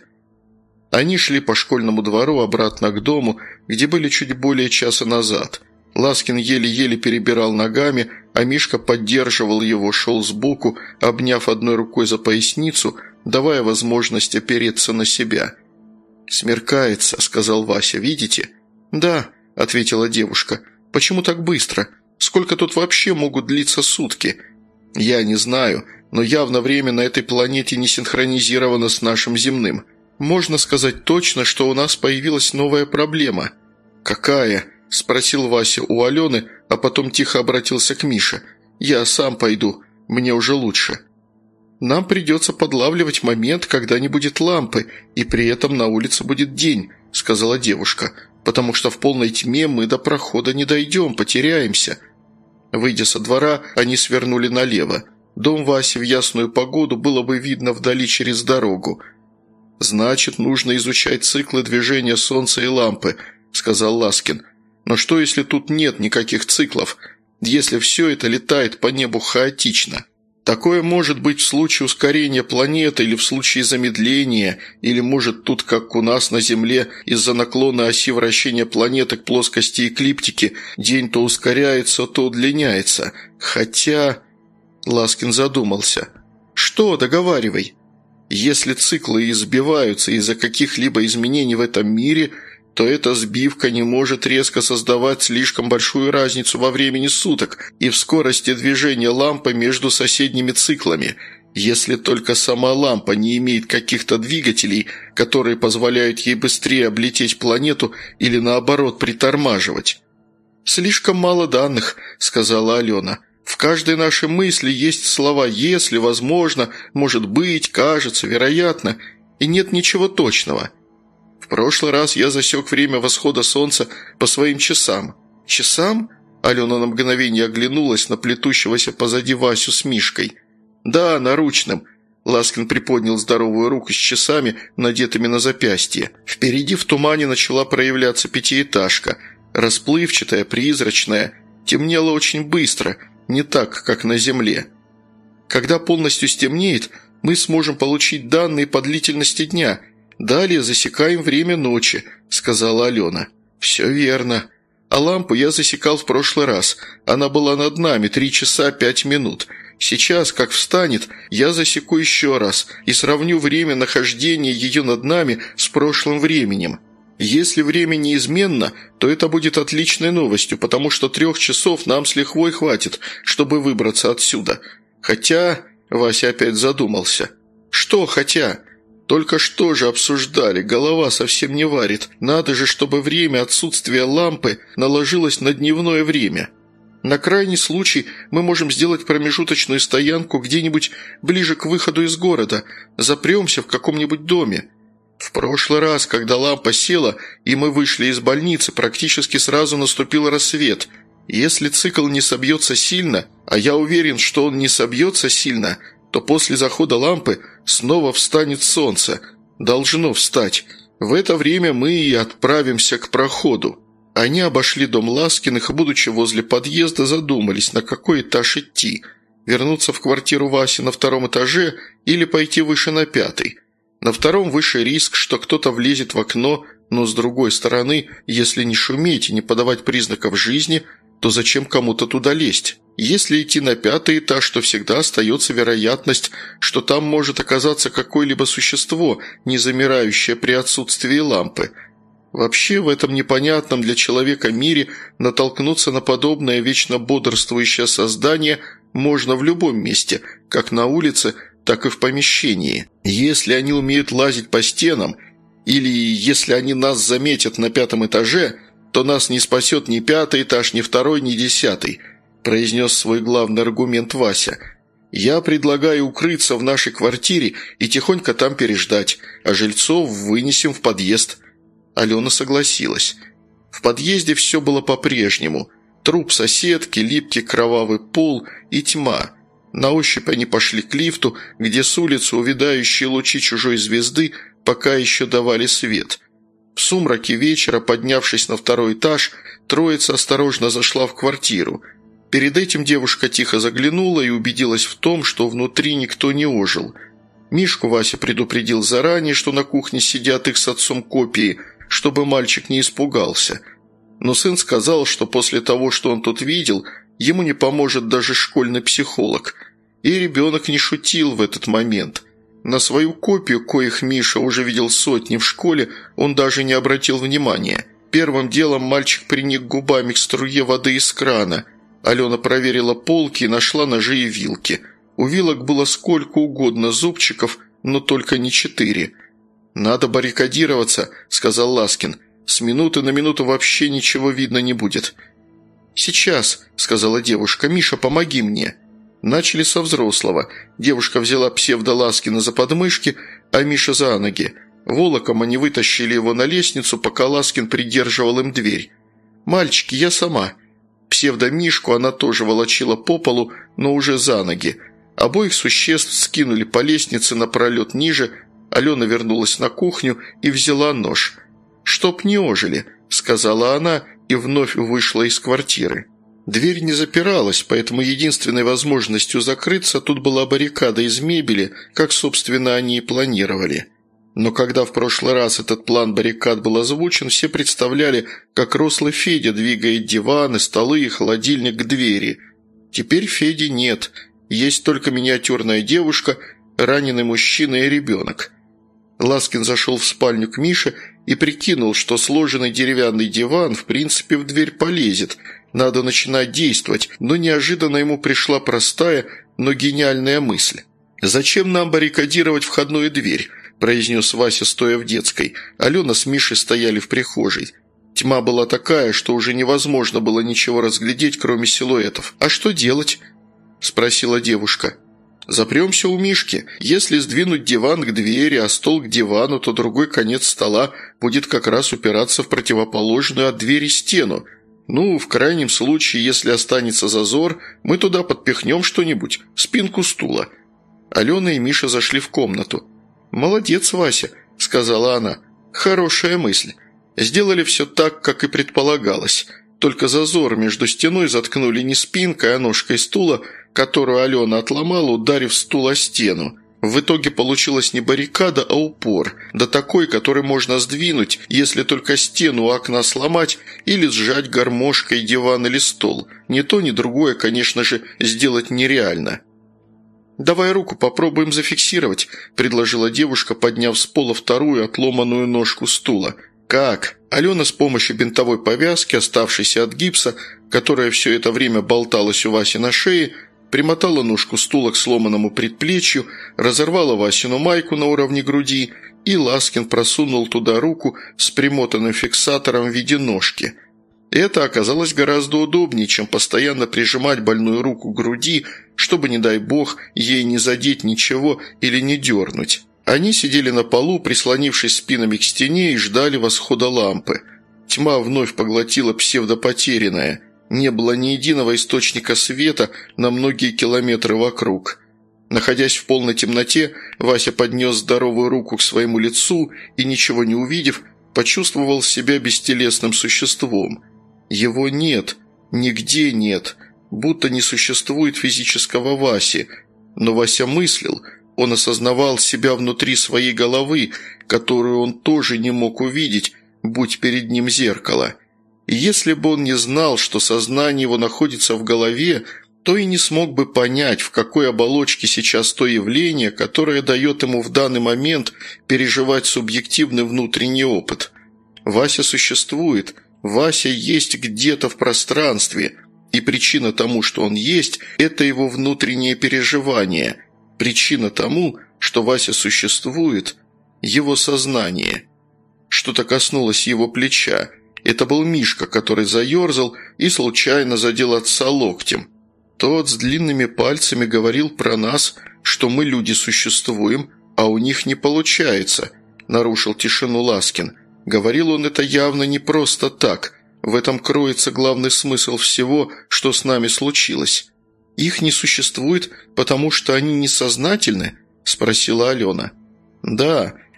Они шли по школьному двору обратно к дому, где были чуть более часа назад. Ласкин еле-еле перебирал ногами, а Мишка поддерживал его, шел сбоку, обняв одной рукой за поясницу, давая возможность опереться на себя. «Смеркается», — сказал Вася, — «видите?» «Да», — ответила девушка. «Почему так быстро? Сколько тут вообще могут длиться сутки?» «Я не знаю, но явно время на этой планете не синхронизировано с нашим земным. Можно сказать точно, что у нас появилась новая проблема». «Какая?» – спросил Вася у Алены, а потом тихо обратился к Мише. «Я сам пойду, мне уже лучше». «Нам придется подлавливать момент, когда не будет лампы, и при этом на улице будет день», – сказала девушка, «потому что в полной тьме мы до прохода не дойдем, потеряемся». Выйдя со двора, они свернули налево. Дом Васи в ясную погоду было бы видно вдали через дорогу. «Значит, нужно изучать циклы движения Солнца и лампы», – сказал Ласкин. «Но что, если тут нет никаких циклов? Если все это летает по небу хаотично? Такое может быть в случае ускорения планеты или в случае замедления, или, может, тут, как у нас на Земле, из-за наклона оси вращения планеты к плоскости эклиптики день то ускоряется, то удлиняется. Хотя...» Ласкин задумался. «Что? Договаривай». «Если циклы избиваются из-за каких-либо изменений в этом мире, то эта сбивка не может резко создавать слишком большую разницу во времени суток и в скорости движения лампы между соседними циклами, если только сама лампа не имеет каких-то двигателей, которые позволяют ей быстрее облететь планету или наоборот притормаживать». «Слишком мало данных», – сказала Алена. «В каждой нашей мысли есть слова «если», «возможно», «может быть», «кажется», «вероятно», и нет ничего точного. В прошлый раз я засек время восхода солнца по своим часам». «Часам?» – Алена на мгновение оглянулась на плетущегося позади Васю с Мишкой. «Да, наручным». Ласкин приподнял здоровую руку с часами, надетыми на запястье. Впереди в тумане начала проявляться пятиэтажка. Расплывчатая, призрачная. Темнело очень быстро – не так, как на Земле. Когда полностью стемнеет, мы сможем получить данные по длительности дня. Далее засекаем время ночи», – сказала Алена. «Все верно. А лампу я засекал в прошлый раз. Она была над нами 3 часа 5 минут. Сейчас, как встанет, я засеку еще раз и сравню время нахождения ее над нами с прошлым временем. Если время неизменно, то это будет отличной новостью, потому что 3 часов нам с лихвой хватит, чтобы выбраться отсюда. Хотя...» Вася опять задумался. «Что «хотя»? Только что же обсуждали, голова совсем не варит. Надо же, чтобы время отсутствия лампы наложилось на дневное время. На крайний случай мы можем сделать промежуточную стоянку где-нибудь ближе к выходу из города, запремся в каком-нибудь доме. В прошлый раз, когда лампа села, и мы вышли из больницы, практически сразу наступил рассвет. Если цикл не собьется сильно, а я уверен, что он не собьется сильно, то после захода лампы снова встанет солнце. Должно встать. В это время мы и отправимся к проходу». Они обошли дом Ласкиных и, будучи возле подъезда, задумались, на какой этаж идти. Вернуться в квартиру Васи на 2-м этаже или пойти выше на 5-й. На 2-м выше риск, что кто-то влезет в окно, но с другой стороны, если не шуметь и не подавать признаков жизни, то зачем кому-то туда лезть? Если идти на 5-й этаж, то всегда остается вероятность, что там может оказаться какое-либо существо, не замирающее при отсутствии лампы. Вообще в этом непонятном для человека мире натолкнуться на подобное вечно бодрствующее создание можно в любом месте, как на улице, так и в помещении. Если они умеют лазить по стенам, или если они нас заметят на 5-м этаже, то нас не спасет ни 5-й этаж, ни 2-й, ни 10-й, произнес свой главный аргумент Вася. «Я предлагаю укрыться в нашей квартире и тихонько там переждать, а жильцов вынесем в подъезд». Алена согласилась. В подъезде все было по-прежнему. Труп соседки, липкий кровавый пол и тьма. На ощупь они пошли к лифту, где с улицы увядающие лучи чужой звезды пока еще давали свет. В сумраке вечера, поднявшись на второй этаж, троица осторожно зашла в квартиру. Перед этим девушка тихо заглянула и убедилась в том, что внутри никто не ожил. Мишку Вася предупредил заранее, что на кухне сидят их с отцом копии, чтобы мальчик не испугался. Но сын сказал, что после того, что он тут видел, ему не поможет даже школьный психолог. И ребенок не шутил в этот момент. На свою копию, коих Миша уже видел сотни в школе, он даже не обратил внимания. Первым делом мальчик приник губами к струе воды из крана. Алена проверила полки и нашла ножи и вилки. У вилок было сколько угодно зубчиков, но только не 4. «Надо баррикадироваться», – сказал Ласкин. «С минуты на минуту вообще ничего видно не будет». «Сейчас», – сказала девушка. «Миша, помоги мне». Начали со взрослого. Девушка взяла псевдо-Ласкина за подмышки, а Миша за ноги. Волоком они вытащили его на лестницу, пока Ласкин придерживал им дверь. «Мальчики, я сама». Псевдо-Мишку она тоже волочила по полу, но уже за ноги. Обоих существ скинули по лестнице напролет ниже. Алена вернулась на кухню и взяла нож. «Чтоб не ожили», – сказала она и вновь вышла из квартиры. Дверь не запиралась, поэтому единственной возможностью закрыться тут была баррикада из мебели, как, собственно, они и планировали. Но когда в прошлый раз этот план баррикад был озвучен, все представляли, как рослый Федя двигает диваны, столы и холодильник к двери. Теперь Феди нет, есть только миниатюрная девушка, раненый мужчина и ребенок. Ласкин зашел в спальню к Мише и прикинул, что сложенный деревянный диван в принципе в дверь полезет, надо начинать действовать, но неожиданно ему пришла простая, но гениальная мысль. «Зачем нам баррикадировать входную дверь?» – произнес Вася, стоя в детской. Алена с Мишей стояли в прихожей. Тьма была такая, что уже невозможно было ничего разглядеть, кроме силуэтов. «А что делать?» – спросила девушка. «Запремся у Мишки. Если сдвинуть диван к двери, а стол к дивану, то другой конец стола будет как раз упираться в противоположную от двери стену. Ну, в крайнем случае, если останется зазор, мы туда подпихнем что-нибудь, спинку стула». Алена и Миша зашли в комнату. «Молодец, Вася», – сказала она. «Хорошая мысль. Сделали все так, как и предполагалось. Только зазор между стеной заткнули не спинкой, а ножкой стула, которую Алена отломала, ударив стул о стену. В итоге получилась не баррикада, а упор, да такой, который можно сдвинуть, если только стену у окна сломать или сжать гармошкой диван или стол. Ни то, ни другое, конечно же, сделать нереально». «Давай руку попробуем зафиксировать», – предложила девушка, подняв с пола вторую отломанную ножку стула. «Как?» Алена с помощью бинтовой повязки, оставшейся от гипса, которая все это время болталась у Васи на шее, примотала ножку стула к сломанному предплечью, разорвала Васину майку на уровне груди, и Ласкин просунул туда руку с примотанным фиксатором в виде ножки. Это оказалось гораздо удобнее, чем постоянно прижимать больную руку к груди, чтобы, не дай бог, ей не задеть ничего или не дернуть. Они сидели на полу, прислонившись спинами к стене, и ждали восхода лампы. Тьма вновь поглотила псевдопотерянное. Не было ни единого источника света на многие километры вокруг. Находясь в полной темноте, Вася поднес здоровую руку к своему лицу и, ничего не увидев, почувствовал себя бестелесным существом. Его нет, нигде нет, будто не существует физического Васи. Но Вася мыслил, он осознавал себя внутри своей головы, которую он тоже не мог увидеть, будь перед ним зеркало. И если бы он не знал, что сознание его находится в голове, то и не смог бы понять, в какой оболочке сейчас то явление, которое дает ему в данный момент переживать субъективный внутренний опыт. Вася существует, Вася есть где-то в пространстве, и причина тому, что он есть, это его внутреннее переживание. Причина тому, что Вася существует, его сознание. Что-то коснулось его плеча. Это был Мишка, который заерзал и случайно задел отца локтем. Тот с длинными пальцами говорил про нас, что мы, люди, существуем, а у них не получается, нарушил тишину Ласкин. Говорил он это явно не просто так. В этом кроется главный смысл всего, что с нами случилось. «Их не существует, потому что они несознательны?» – спросила Алена. «Да,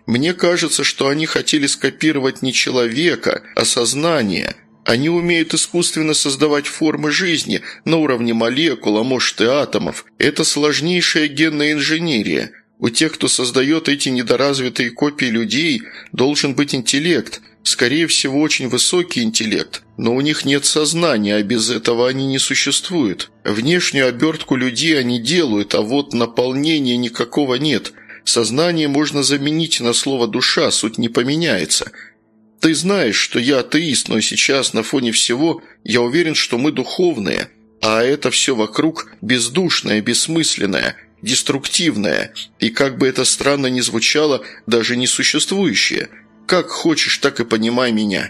Мне кажется, что они хотели скопировать не человека, а сознание. Они умеют искусственно создавать формы жизни на уровне молекул, а может и атомов. Это сложнейшая генная инженерия. У тех, кто создает эти недоразвитые копии людей, должен быть интеллект, скорее всего, очень высокий интеллект, но у них нет сознания, а без этого они не существуют. Внешнюю обертку людей они делают, а вот наполнения никакого нет. Сознание можно заменить на слово «душа», суть не поменяется. Ты знаешь, что я атеист, но сейчас на фоне всего я уверен, что мы духовные, а это все вокруг бездушное, бессмысленное, деструктивное и, как бы это странно ни звучало, даже несуществующее. Как хочешь, так и понимай меня».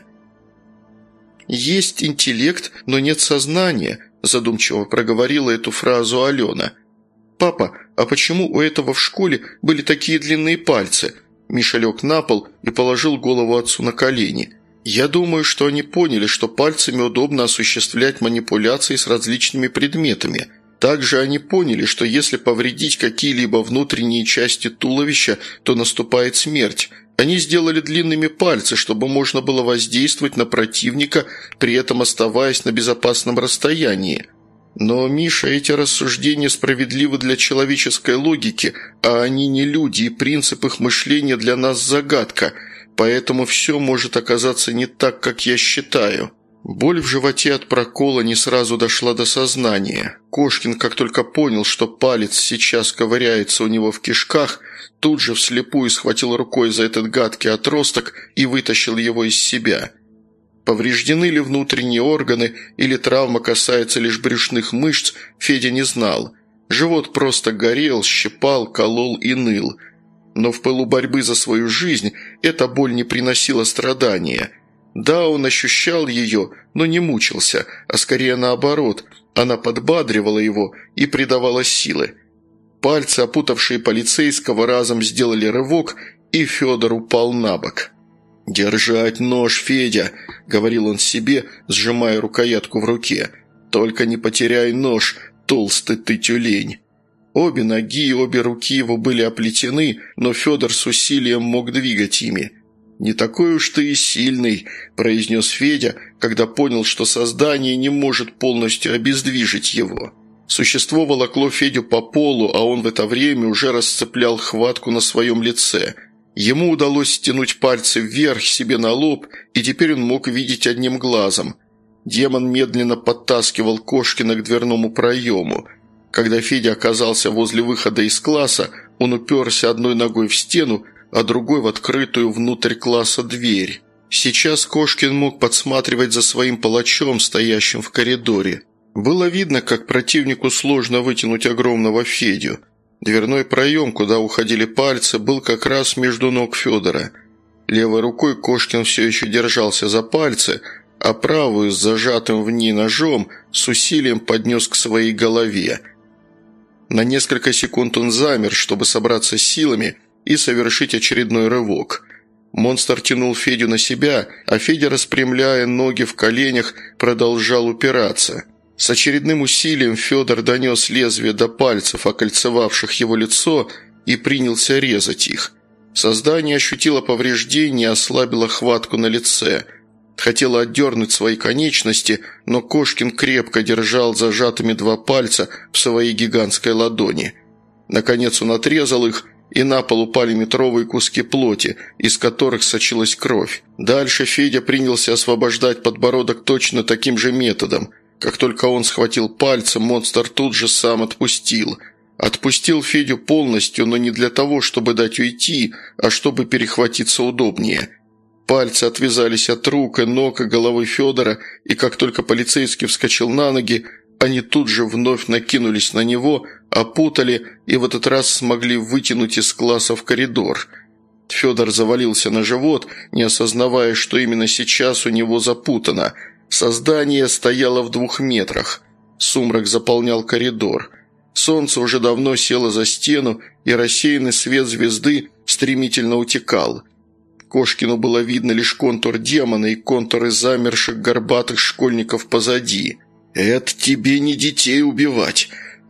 «Есть интеллект, но нет сознания», – задумчиво проговорила эту фразу Алена. «Папа, а почему у этого в школе были такие длинные пальцы?» Миша лег на пол и положил голову отцу на колени. «Я думаю, что они поняли, что пальцами удобно осуществлять манипуляции с различными предметами. Также они поняли, что если повредить какие-либо внутренние части туловища, то наступает смерть. Они сделали длинными пальцы, чтобы можно было воздействовать на противника, при этом оставаясь на безопасном расстоянии. Но, Миша, эти рассуждения справедливы для человеческой логики, а они не люди, и принцип их мышления для нас загадка, поэтому все может оказаться не так, как я считаю». Боль в животе от прокола не сразу дошла до сознания. Кошкин, как только понял, что палец сейчас ковыряется у него в кишках, тут же вслепую схватил рукой за этот гадкий отросток и вытащил его из себя. Повреждены ли внутренние органы или травма касается лишь брюшных мышц, Федя не знал. Живот просто горел, щипал, колол и ныл. Но в пылу борьбы за свою жизнь эта боль не приносила страдания. Да, он ощущал ее, но не мучился, а скорее наоборот, она подбадривала его и придавала силы. Пальцы, опутавшие полицейского, разом сделали рывок, и Федор упал на бок. «Держать нож, Федя!» – говорил он себе, сжимая рукоятку в руке. «Только не потеряй нож, толстый ты тюлень!» Обе ноги и обе руки его были оплетены, но Федор с усилием мог двигать ими. «Не такой уж ты и сильный», – произнес Федя, когда понял, что создание не может полностью обездвижить его. Существо волокло Федю по полу, а он в это время уже расцеплял хватку на своем лице. Ему удалось стянуть пальцы вверх себе на лоб, и теперь он мог видеть одним глазом. Демон медленно подтаскивал Кошкина к дверному проему. Когда Федя оказался возле выхода из класса, он уперся одной ногой в стену, а другой в открытую внутрь класса дверь. Сейчас Кошкин мог подсматривать за своим палачом, стоящим в коридоре. Было видно, как противнику сложно вытянуть огромного Федю. Дверной проем, куда уходили пальцы, был как раз между ног Федора. Левой рукой Кошкин все еще держался за пальцы, а правую с зажатым в ней ножом с усилием поднес к своей голове. На несколько секунд он замер, чтобы собраться с силами и совершить очередной рывок. Монстр тянул Федю на себя, а Федя, распрямляя ноги в коленях, продолжал упираться. С очередным усилием Федор донес лезвие до пальцев, окольцевавших его лицо, и принялся резать их. Создание ощутило повреждение и ослабило хватку на лице. Хотело отдернуть свои конечности, но Кошкин крепко держал зажатыми два пальца в своей гигантской ладони. Наконец он отрезал их, и на пол упали метровые куски плоти, из которых сочилась кровь. Дальше Федя принялся освобождать подбородок точно таким же методом. Как только он схватил пальцем, монстр тут же сам отпустил. Отпустил Федю полностью, но не для того, чтобы дать уйти, а чтобы перехватиться удобнее. Пальцы отвязались от рук и ног и головы Федора, и как только полицейский вскочил на ноги, они тут же вновь накинулись на него, опутали и в этот раз смогли вытянуть из класса в коридор. Федор завалился на живот, не осознавая, что именно сейчас у него запутано. Создание стояло в 2 метрах. Сумрак заполнял коридор. Солнце уже давно село за стену, и рассеянный свет звезды стремительно утекал. Кошкину было видно лишь контур демона и контуры замерших горбатых школьников позади. «Это тебе не детей убивать!» –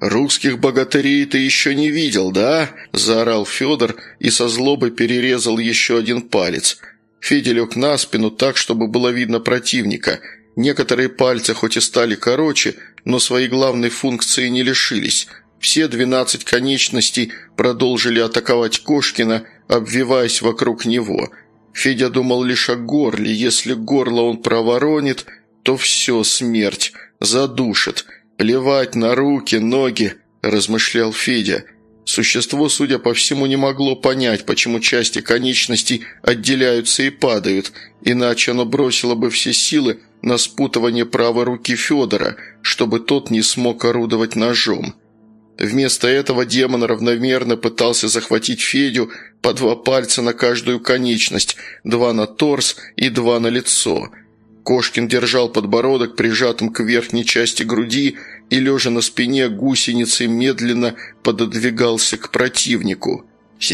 «Русских богатырей ты еще не видел, да?» – заорал Федор и со злобой перерезал еще один палец. Федя лег на спину так, чтобы было видно противника. Некоторые пальцы хоть и стали короче, но своей главной функции не лишились. Все 12 конечностей продолжили атаковать Кошкина, обвиваясь вокруг него. Федя думал лишь о горле. Если горло он проворонит, то все, смерть, задушит. «Плевать на руки, ноги», – размышлял Федя. Существо, судя по всему, не могло понять, почему части конечностей отделяются и падают, иначе оно бросило бы все силы на спутывание правой руки Федора, чтобы тот не смог орудовать ножом. Вместо этого демон равномерно пытался захватить Федю по 2 пальца на каждую конечность, 2 на торс и 2 на лицо. Кошкин держал подбородок прижатым к верхней части груди и, лежа на спине, гусеницей медленно пододвигался к противнику.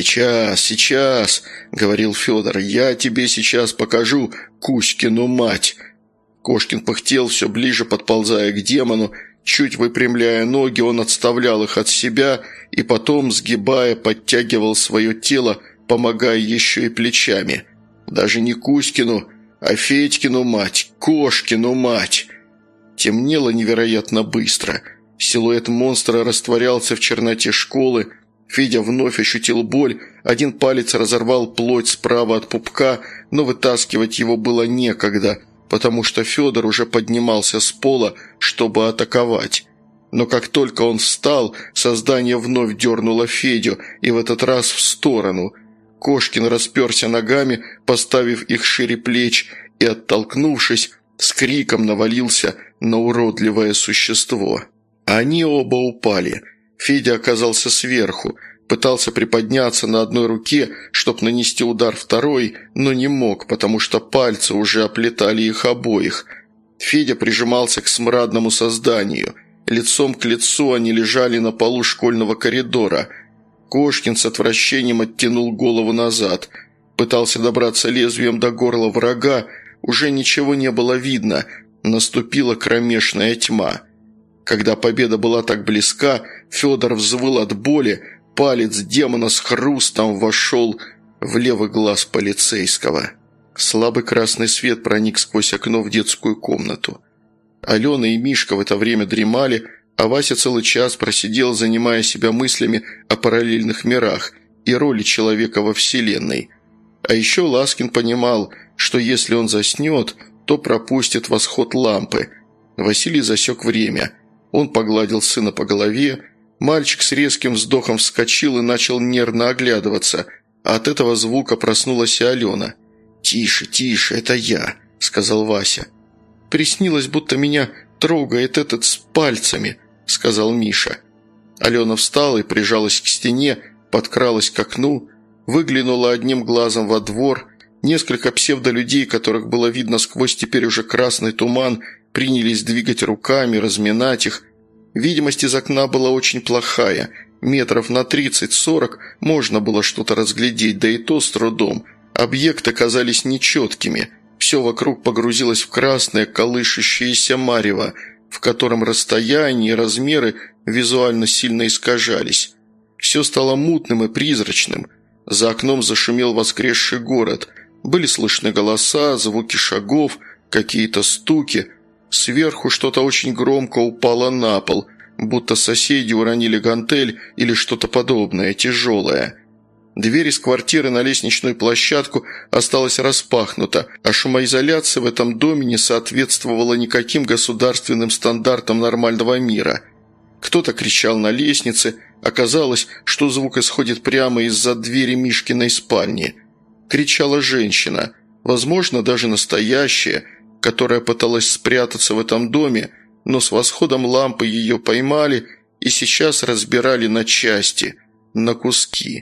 «Сейчас», — говорил Федор, — «я тебе сейчас покажу Кузькину мать». Кошкин пыхтел, все ближе подползая к демону. Чуть выпрямляя ноги, он отставлял их от себя и потом, сгибая, подтягивал свое тело, помогая еще и плечами. Даже не Кузькину, а Федькину мать, Кошкину мать. Темнело невероятно быстро. Силуэт монстра растворялся в черноте школы. Федя вновь ощутил боль. Один палец разорвал плоть справа от пупка, но вытаскивать его было некогда, потому что Федор уже поднимался с пола, чтобы атаковать. Но как только он встал, создание вновь дернуло Федю, и в этот раз в сторону. Кошкин расперся ногами, поставив их шире плеч, и, оттолкнувшись, с криком навалился на уродливое существо. Они оба упали. Федя оказался сверху, пытался приподняться на одной руке, чтобы нанести удар второй, но не мог, потому что пальцы уже оплетали их обоих. Федя прижимался к смрадному созданию. Лицом к лицу они лежали на полу школьного коридора. Кошкин с отвращением оттянул голову назад. Пытался добраться лезвием до горла врага, уже ничего не было видно, наступила кромешная тьма. Когда победа была так близка, Федор взвыл от боли, палец демона с хрустом вошел в левый глаз полицейского. Слабый красный свет проник сквозь окно в детскую комнату. Алена и Мишка в это время дремали, а Вася целый час просидел, занимая себя мыслями о параллельных мирах и роли человека во Вселенной. А еще Ласкин понимал, что если он заснет, то пропустит восход лампы. Василий засек время. Он погладил сына по голове. Мальчик с резким вздохом вскочил и начал нервно оглядываться, а от этого звука проснулась и Алена. «Тише, тише, это я», — сказал Вася. «Приснилось, будто меня трогает этот с пальцами», — сказал Миша. Алена встала и прижалась к стене, подкралась к окну, выглянула одним глазом во двор. Несколько псевдолюдей, которых было видно сквозь теперь уже красный туман, принялись двигать руками, разминать их. Видимость из окна была очень плохая. Метров на 30-40 можно было что-то разглядеть, да и то с трудом. Объекты казались нечеткими. Все вокруг погрузилось в красное, колышущееся марево, в котором расстояние и размеры визуально сильно искажались. Все стало мутным и призрачным. За окном зашумел воскресший город. Были слышны голоса, звуки шагов, какие-то стуки. Сверху что-то очень громко упало на пол, будто соседи уронили гантель или что-то подобное, тяжелое. Дверь из квартиры на лестничную площадку осталась распахнута, а шумоизоляция в этом доме не соответствовала никаким государственным стандартам нормального мира. Кто-то кричал на лестнице, оказалось, что звук исходит прямо из-за двери Мишкиной спальни. Кричала женщина, возможно, даже настоящая, которая пыталась спрятаться в этом доме, но с восходом лампы ее поймали и сейчас разбирали на части, на куски.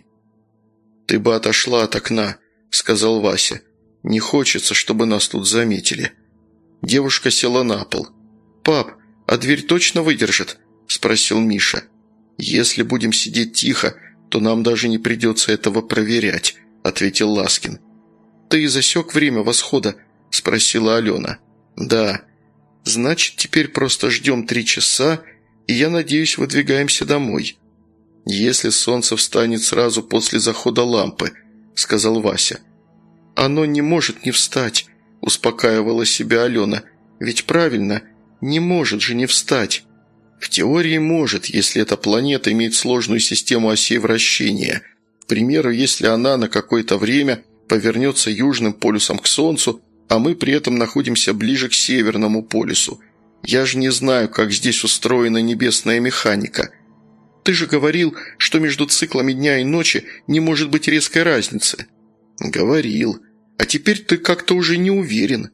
«Ты бы отошла от окна», — сказал Вася. «Не хочется, чтобы нас тут заметили». Девушка села на пол. «Пап, а дверь точно выдержит?» – спросил Миша. «Если будем сидеть тихо, то нам даже не придется этого проверять», – ответил Ласкин. «Ты засек время восхода?» – спросила Алена. «Да. Значит, теперь просто ждем 3 часа и я надеюсь, выдвигаемся домой». «Если солнце встанет сразу после захода лампы», – сказал Вася. «Оно не может не встать», – успокаивала себя Алена. «Ведь правильно, не может же не встать». «В теории может, если эта планета имеет сложную систему осей вращения. К примеру, если она на какое-то время повернется южным полюсом к Солнцу, а мы при этом находимся ближе к Северному полюсу. Я же не знаю, как здесь устроена небесная механика. Ты же говорил, что между циклами дня и ночи не может быть резкой разницы». «Говорил. А теперь ты как-то уже не уверен».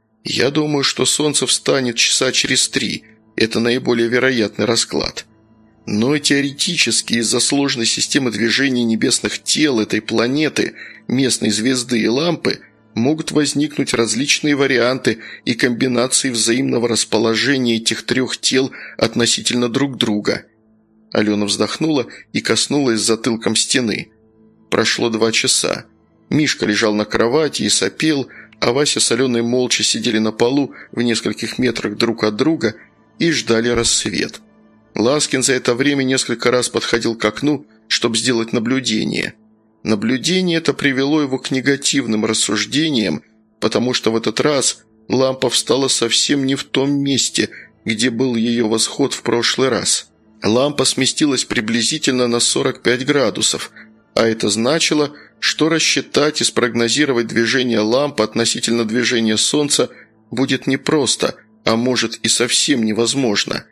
«Я думаю, что Солнце встанет часа через 3. Это наиболее вероятный расклад. Но теоретически из-за сложной системы движения небесных тел этой планеты, местной звезды и лампы могут возникнуть различные варианты и комбинации взаимного расположения этих трех тел относительно друг друга». Алена вздохнула и коснулась затылком стены. Прошло 2 часа. Мишка лежал на кровати и сопел, а Вася с Аленой молча сидели на полу в нескольких метрах друг от друга и ждали рассвет. Ласкин за это время несколько раз подходил к окну, чтобы сделать наблюдение. Наблюдение это привело его к негативным рассуждениям, потому что в этот раз лампа встала совсем не в том месте, где был ее восход в прошлый раз. Лампа сместилась приблизительно на 45 градусов, а это значило, что рассчитать и спрогнозировать движение лампы относительно движения Солнца будет непросто, а может и совсем невозможно.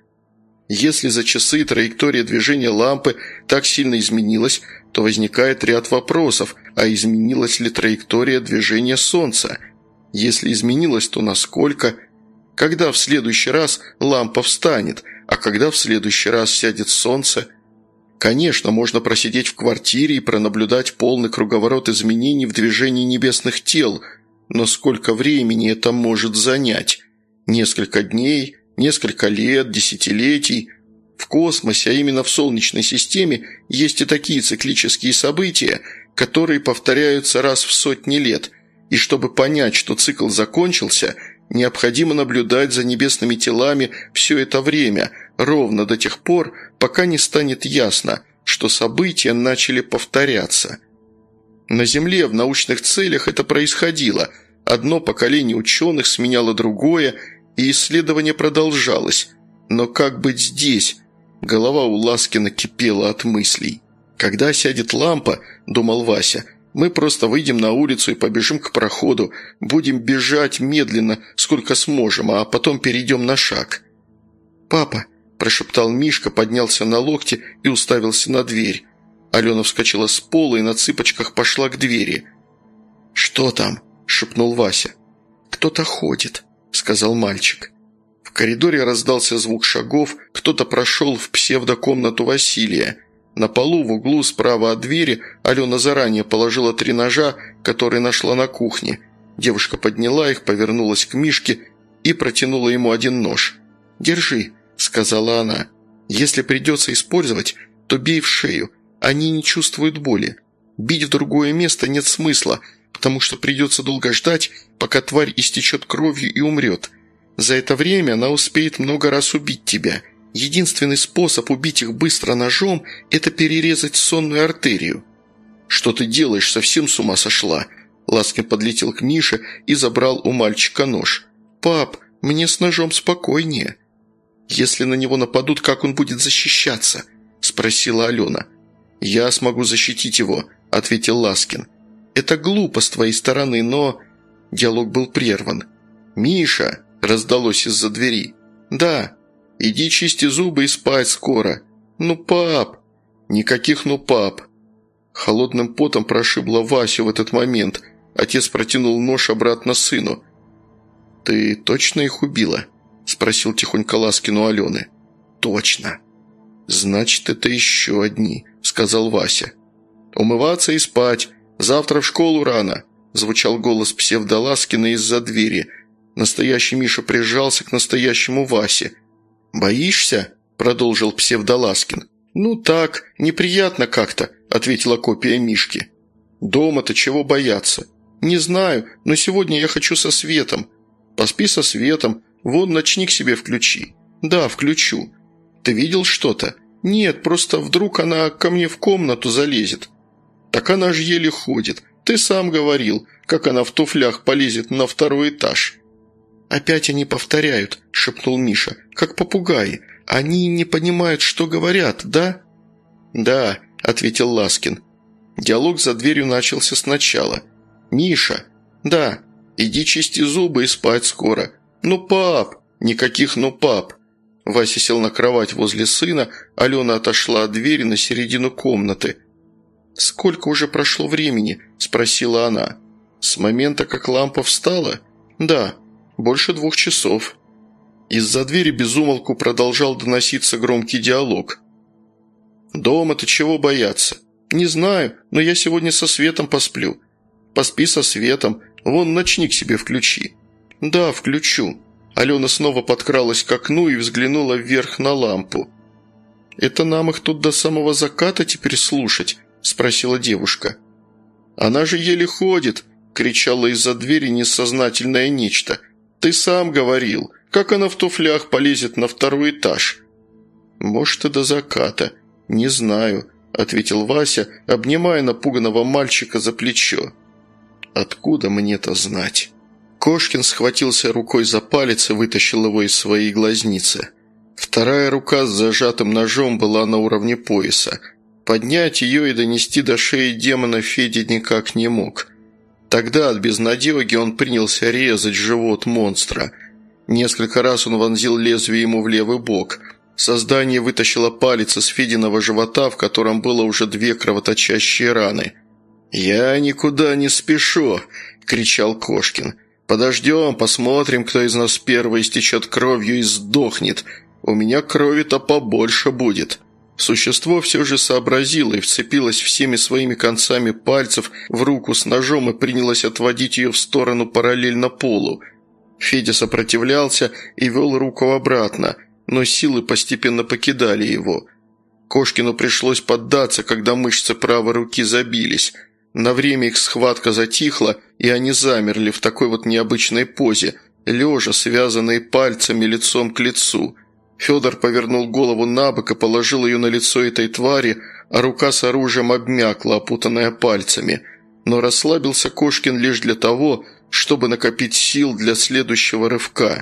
Если за часы траектория движения лампы так сильно изменилась, то возникает ряд вопросов, а изменилась ли траектория движения Солнца? Если изменилась, то насколько? Когда в следующий раз лампа встанет, а когда в следующий раз сядет Солнце? Конечно, можно просидеть в квартире и пронаблюдать полный круговорот изменений в движении небесных тел, но сколько времени это может занять? Несколько дней, несколько лет, десятилетий? В космосе, а именно в Солнечной системе, есть и такие циклические события, которые повторяются раз в сотни лет, и чтобы понять, что цикл закончился, необходимо наблюдать за небесными телами все это время, ровно до тех пор, пока не станет ясно, что события начали повторяться. На Земле в научных целях это происходило. Одно поколение ученых сменяло другое, и исследование продолжалось. Но как быть здесь? Голова у Ласкина кипела от мыслей. «Когда сядет лампа, — думал Вася, — мы просто выйдем на улицу и побежим к проходу, будем бежать медленно, сколько сможем, а потом перейдем на шаг». «Папа», – прошептал Мишка, поднялся на локти и уставился на дверь. Алена вскочила с пола и на цыпочках пошла к двери. «Что там?» – шепнул Вася. «Кто-то ходит», – сказал мальчик. В коридоре раздался звук шагов, кто-то прошел в псевдокомнату Василия. На полу в углу справа от двери Алена заранее положила 3 ножа, которые нашла на кухне. Девушка подняла их, повернулась к Мишке и протянула ему 1 нож. «Держи», – сказала она. «Если придется использовать, то бей в шею. Они не чувствуют боли. Бить в другое место нет смысла, потому что придется долго ждать, пока тварь истечет кровью и умрет. За это время она успеет много раз убить тебя. Единственный способ убить их быстро ножом – это перерезать сонную артерию». «Что ты делаешь? Совсем с ума сошла?» Ласкин подлетел к Мише и забрал у мальчика нож. «Пап, мне с ножом спокойнее». «Если на него нападут, как он будет защищаться?» – спросила Алена. «Я смогу защитить его», – ответил Ласкин. «Это глупо с твоей стороны, но...» Диалог был прерван. «Миша!» – раздалось из-за двери. «Да. Иди чисти зубы и спать скоро». «Ну, пап!» «Никаких «ну, пап». Холодным потом прошибло Васю в этот момент. Отец протянул нож обратно сыну. «Ты точно их убила?» – спросил тихонько Ласкин у Алены. «Точно». «Значит, это еще одни», – сказал Вася. «Умываться и спать. Завтра в школу рано», – звучал голос псевдоласкина из-за двери. Настоящий Миша прижался к настоящему Васе. «Боишься?» – продолжил псевдоласкин. «Ну так, неприятно как-то», – ответила копия Мишки. «Дома-то чего бояться?» «Не знаю, но сегодня я хочу со Светом». «Поспи со Светом. Вон ночник себе включи». «Да, включу». Ты видел что-то?» «Нет, просто вдруг она ко мне в комнату залезет». «Так она же еле ходит. Ты сам говорил, как она в туфлях полезет на второй этаж». «Опять они повторяют», – шепнул Миша, – «как попугаи. Они не понимают, что говорят, да?» «Да», – ответил Ласкин. Диалог за дверью начался сначала. «Миша». «Да». «Иди чисти зубы и спать скоро». «Ну, пап». «Никаких «ну, пап». Вася сел на кровать возле сына, Алена отошла от двери на середину комнаты. «Сколько уже прошло времени?» – спросила она. «С момента, как лампа встала?» «Да, больше 2 часов». Из-за двери безумолку продолжал доноситься громкий диалог. «Дома-то чего бояться?» «Не знаю, но я сегодня со Светом посплю». «Поспи со Светом, вон ночник себе включи». «Да, включу». Алена снова подкралась к окну и взглянула вверх на лампу. «Это нам их тут до самого заката теперь слушать?» – спросила девушка. «Она же еле ходит!» – кричала из-за двери несознательное нечто. «Ты сам говорил, как она в туфлях полезет на второй этаж?» «Может, и до заката. Не знаю», – ответил Вася, обнимая напуганного мальчика за плечо. «Откуда мне-то знать?» Кошкин схватился рукой за палец и вытащил его из своей глазницы. Вторая рука с зажатым ножом была на уровне пояса. Поднять ее и донести до шеи демона Федя никак не мог. Тогда от безнадеги он принялся резать живот монстра. Несколько раз он вонзил лезвие ему в левый бок. Создание вытащило палец из Фединого живота, в котором было уже 2 кровоточащие раны. «Я никуда не спешу!» – кричал Кошкин. «Подождем, посмотрим, кто из нас первый истечет кровью и сдохнет. У меня крови-то побольше будет». Существо все же сообразило и вцепилось всеми своими концами пальцев в руку с ножом и принялось отводить ее в сторону параллельно полу. Федя сопротивлялся и вел руку обратно, но силы постепенно покидали его. Кошкину пришлось поддаться, когда мышцы правой руки забились. На время их схватка затихла, и они замерли в такой вот необычной позе, лежа, связанные пальцами лицом к лицу. Федор повернул голову на бок и положил ее на лицо этой твари, а рука с оружием обмякла, опутанная пальцами. Но расслабился Кошкин лишь для того, чтобы накопить сил для следующего рывка.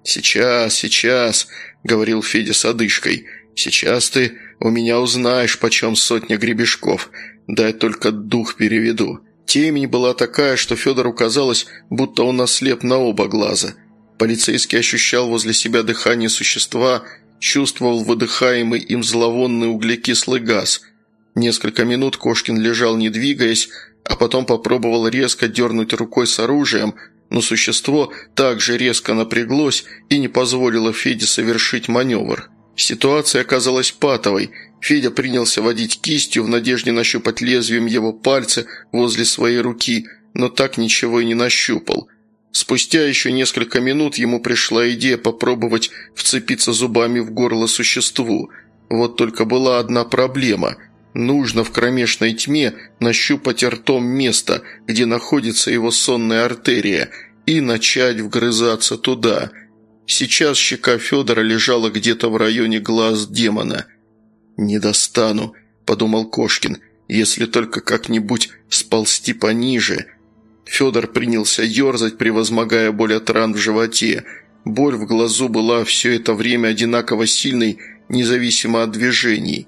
«Сейчас», — говорил Федя с одышкой, — «сейчас ты у меня узнаешь, почем 100 гребешков. Дай только дух переведу». Темень была такая, что Федору казалось, будто он ослеп на оба глаза. Полицейский ощущал возле себя дыхание существа, чувствовал выдыхаемый им зловонный углекислый газ. Несколько минут Кошкин лежал, не двигаясь, а потом попробовал резко дернуть рукой с оружием, но существо также резко напряглось и не позволило Феде совершить маневр. Ситуация оказалась патовой. Федя принялся водить кистью в надежде нащупать лезвием его пальцы возле своей руки, но так ничего и не нащупал. Спустя еще несколько минут ему пришла идея попробовать вцепиться зубами в горло существу. Вот только была одна проблема. Нужно в кромешной тьме нащупать ртом место, где находится его сонная артерия, и начать вгрызаться туда. Сейчас щека Федора лежала где-то в районе глаз демона. «Не достану», – подумал Кошкин, – «если только как-нибудь сползти пониже». Федор принялся ерзать, превозмогая боль от ран в животе. Боль в глазу была все это время одинаково сильной, независимо от движений.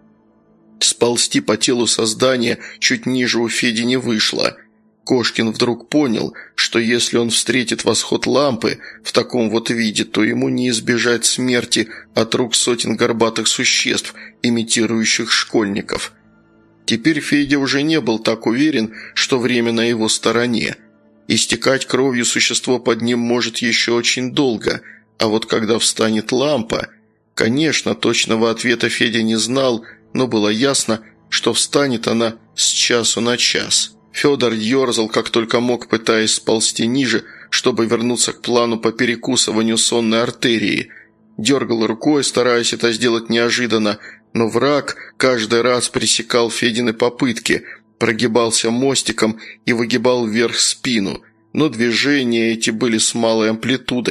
Сползти по телу создания чуть ниже у Феди не вышло. Кошкин вдруг понял, что если он встретит восход лампы в таком вот виде, то ему не избежать смерти от рук сотен горбатых существ, имитирующих школьников. Теперь Федя уже не был так уверен, что время на его стороне. Истекать кровью существо под ним может еще очень долго, а вот когда встанет лампа... Конечно, точного ответа Федя не знал, но было ясно, что встанет она с часу на час. Федор ерзал как только мог, пытаясь сползти ниже, чтобы вернуться к плану по перекусыванию сонной артерии. Дергал рукой, стараясь это сделать неожиданно, но враг каждый раз пресекал Федины попытки, прогибался мостиком и выгибал вверх спину. Но движения эти были с малой амплитудой.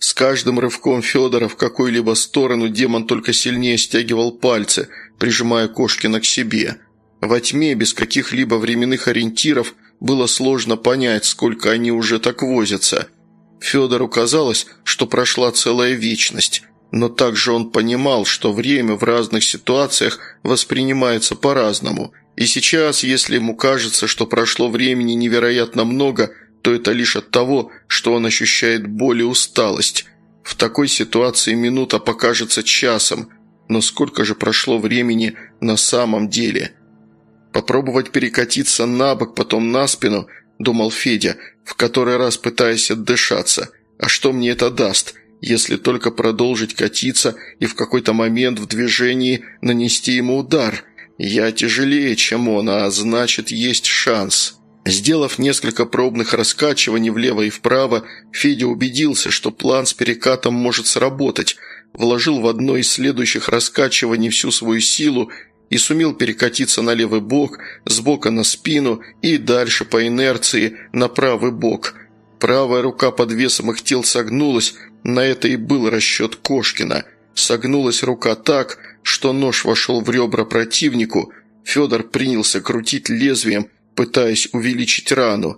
С каждым рывком Федора в какую-либо сторону демон только сильнее стягивал пальцы, прижимая Кошкина к себе. Во тьме, без каких-либо временных ориентиров, было сложно понять, сколько они уже так возятся. Федору казалось, что прошла целая вечность, но также он понимал, что время в разных ситуациях воспринимается по-разному. И сейчас, если ему кажется, что прошло времени невероятно много, то это лишь от того, что он ощущает боль и усталость. В такой ситуации минута покажется часом, но сколько же прошло времени на самом деле? «Попробовать перекатиться на бок, потом на спину», – думал Федя, в который раз пытаясь отдышаться. «А что мне это даст, если только продолжить катиться и в какой-то момент в движении нанести ему удар? Я тяжелее, чем он, а значит, есть шанс». Сделав несколько пробных раскачиваний влево и вправо, Федя убедился, что план с перекатом может сработать, вложил в одно из следующих раскачиваний всю свою силу и сумел перекатиться на левый бок, с бока на спину и дальше по инерции на правый бок. Правая рука под весом их тел согнулась, на это и был расчет Кошкина. Согнулась рука так, что нож вошел в ребра противнику. Федор принялся крутить лезвием, пытаясь увеличить рану.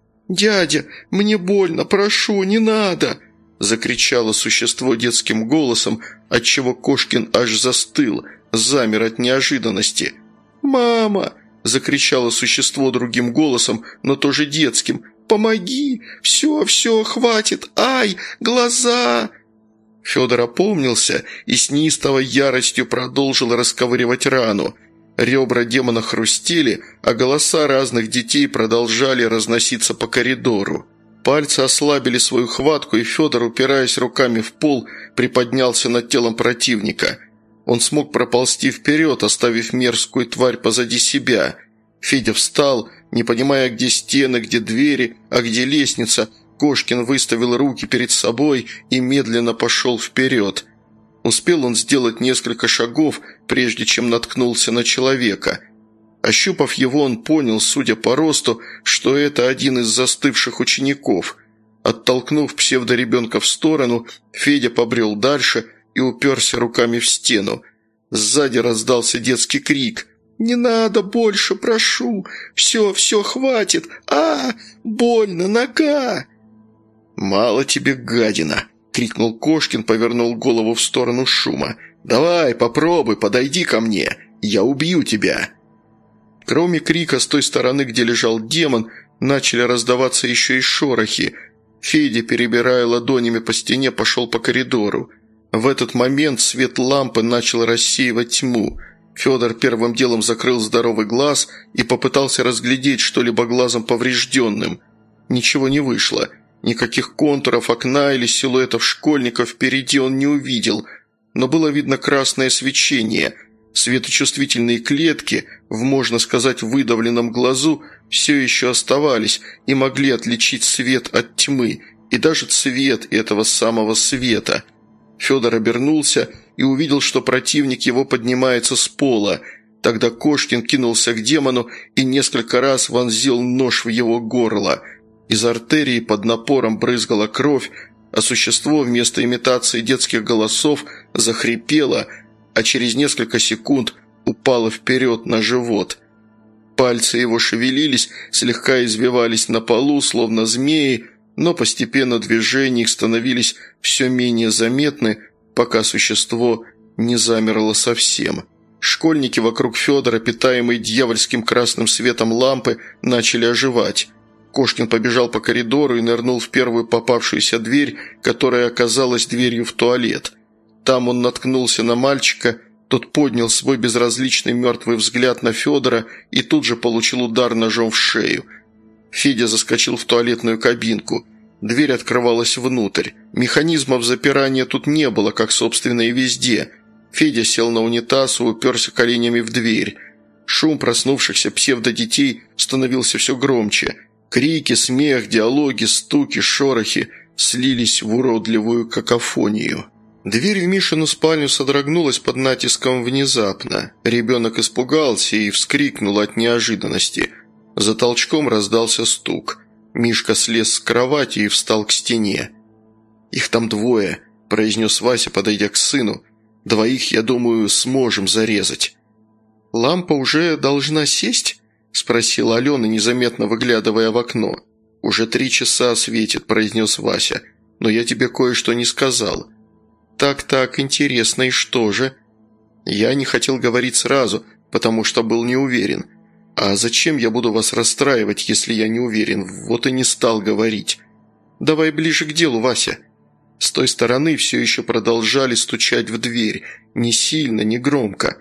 «Дядя, мне больно, прошу, не надо!» закричало существо детским голосом, отчего Кошкин аж застыл, замер от неожиданности. «Мама!» – закричало существо другим голосом, но тоже детским. «Помоги! Все, все, хватит! Ай, глаза!» Федор опомнился и с неистовой яростью продолжил расковыривать рану. Ребра демона хрустели, а голоса разных детей продолжали разноситься по коридору. Пальцы ослабили свою хватку, и Федор, упираясь руками в пол, приподнялся над телом противника. Он смог проползти вперед, оставив мерзкую тварь позади себя. Федя встал, не понимая, где стены, где двери, а где лестница. Кошкин выставил руки перед собой и медленно пошел вперед. Успел он сделать несколько шагов, прежде чем наткнулся на человека. Ощупав его, он понял, судя по росту, что это один из застывших учеников. Оттолкнув псевдоребенка в сторону, Федя побрел дальше и уперся руками в стену. Сзади раздался детский крик. «Не надо больше, прошу! Все, все, хватит! Больно, нога!» «Мало тебе, гадина!» – крикнул Кошкин, повернул голову в сторону шума. «Давай, попробуй, подойди ко мне! Я убью тебя!» Кроме крика с той стороны, где лежал демон, начали раздаваться еще и шорохи. Федя, перебирая ладонями по стене, пошел по коридору. В этот момент свет лампы начал рассеивать тьму. Федор первым делом закрыл здоровый глаз и попытался разглядеть что-либо глазом поврежденным. Ничего не вышло. Никаких контуров окна или силуэтов школьников впереди он не увидел, но было видно красное свечение. Светочувствительные клетки в, можно сказать, выдавленном глазу все еще оставались и могли отличить свет от тьмы, и даже цвет этого самого света. Федор обернулся и увидел, что противник его поднимается с пола. Тогда Кошкин кинулся к демону и несколько раз вонзил нож в его горло. Из артерии под напором брызгала кровь, а существо вместо имитации детских голосов захрипело, а через несколько секунд упало вперед на живот. Пальцы его шевелились, слегка извивались на полу, словно змеи, но постепенно движения их становились все менее заметны, пока существо не замерло совсем. Школьники вокруг Федора, питаемые дьявольским красным светом лампы, начали оживать. Кошкин побежал по коридору и нырнул в первую попавшуюся дверь, которая оказалась дверью в туалет. Там он наткнулся на мальчика, тот поднял свой безразличный мертвый взгляд на Федора и тут же получил удар ножом в шею. Федя заскочил в туалетную кабинку. Дверь открывалась внутрь. Механизмов запирания тут не было, как, собственно, и везде. Федя сел на унитаз и уперся коленями в дверь. Шум проснувшихся псевдодетей становился все громче. Крики, смех, диалоги, стуки, шорохи слились в уродливую какофонию. Дверь в Мишину спальню содрогнулась под натиском внезапно. Ребенок испугался и вскрикнул от неожиданности. За толчком раздался стук. Мишка слез с кровати и встал к стене. «Их там двое», – произнес Вася, подойдя к сыну. «Двоих, я думаю, сможем зарезать». «Лампа уже должна сесть?» – спросила Алена, незаметно выглядывая в окно. «Уже 3 часа светит», – произнес Вася. «Но я тебе кое-что не сказал». «Так, интересно, и что же?» «Я не хотел говорить сразу, потому что был не уверен. А зачем я буду вас расстраивать, если я не уверен? Вот и не стал говорить». «Давай ближе к делу, Вася». С той стороны все еще продолжали стучать в дверь. Не сильно, не громко.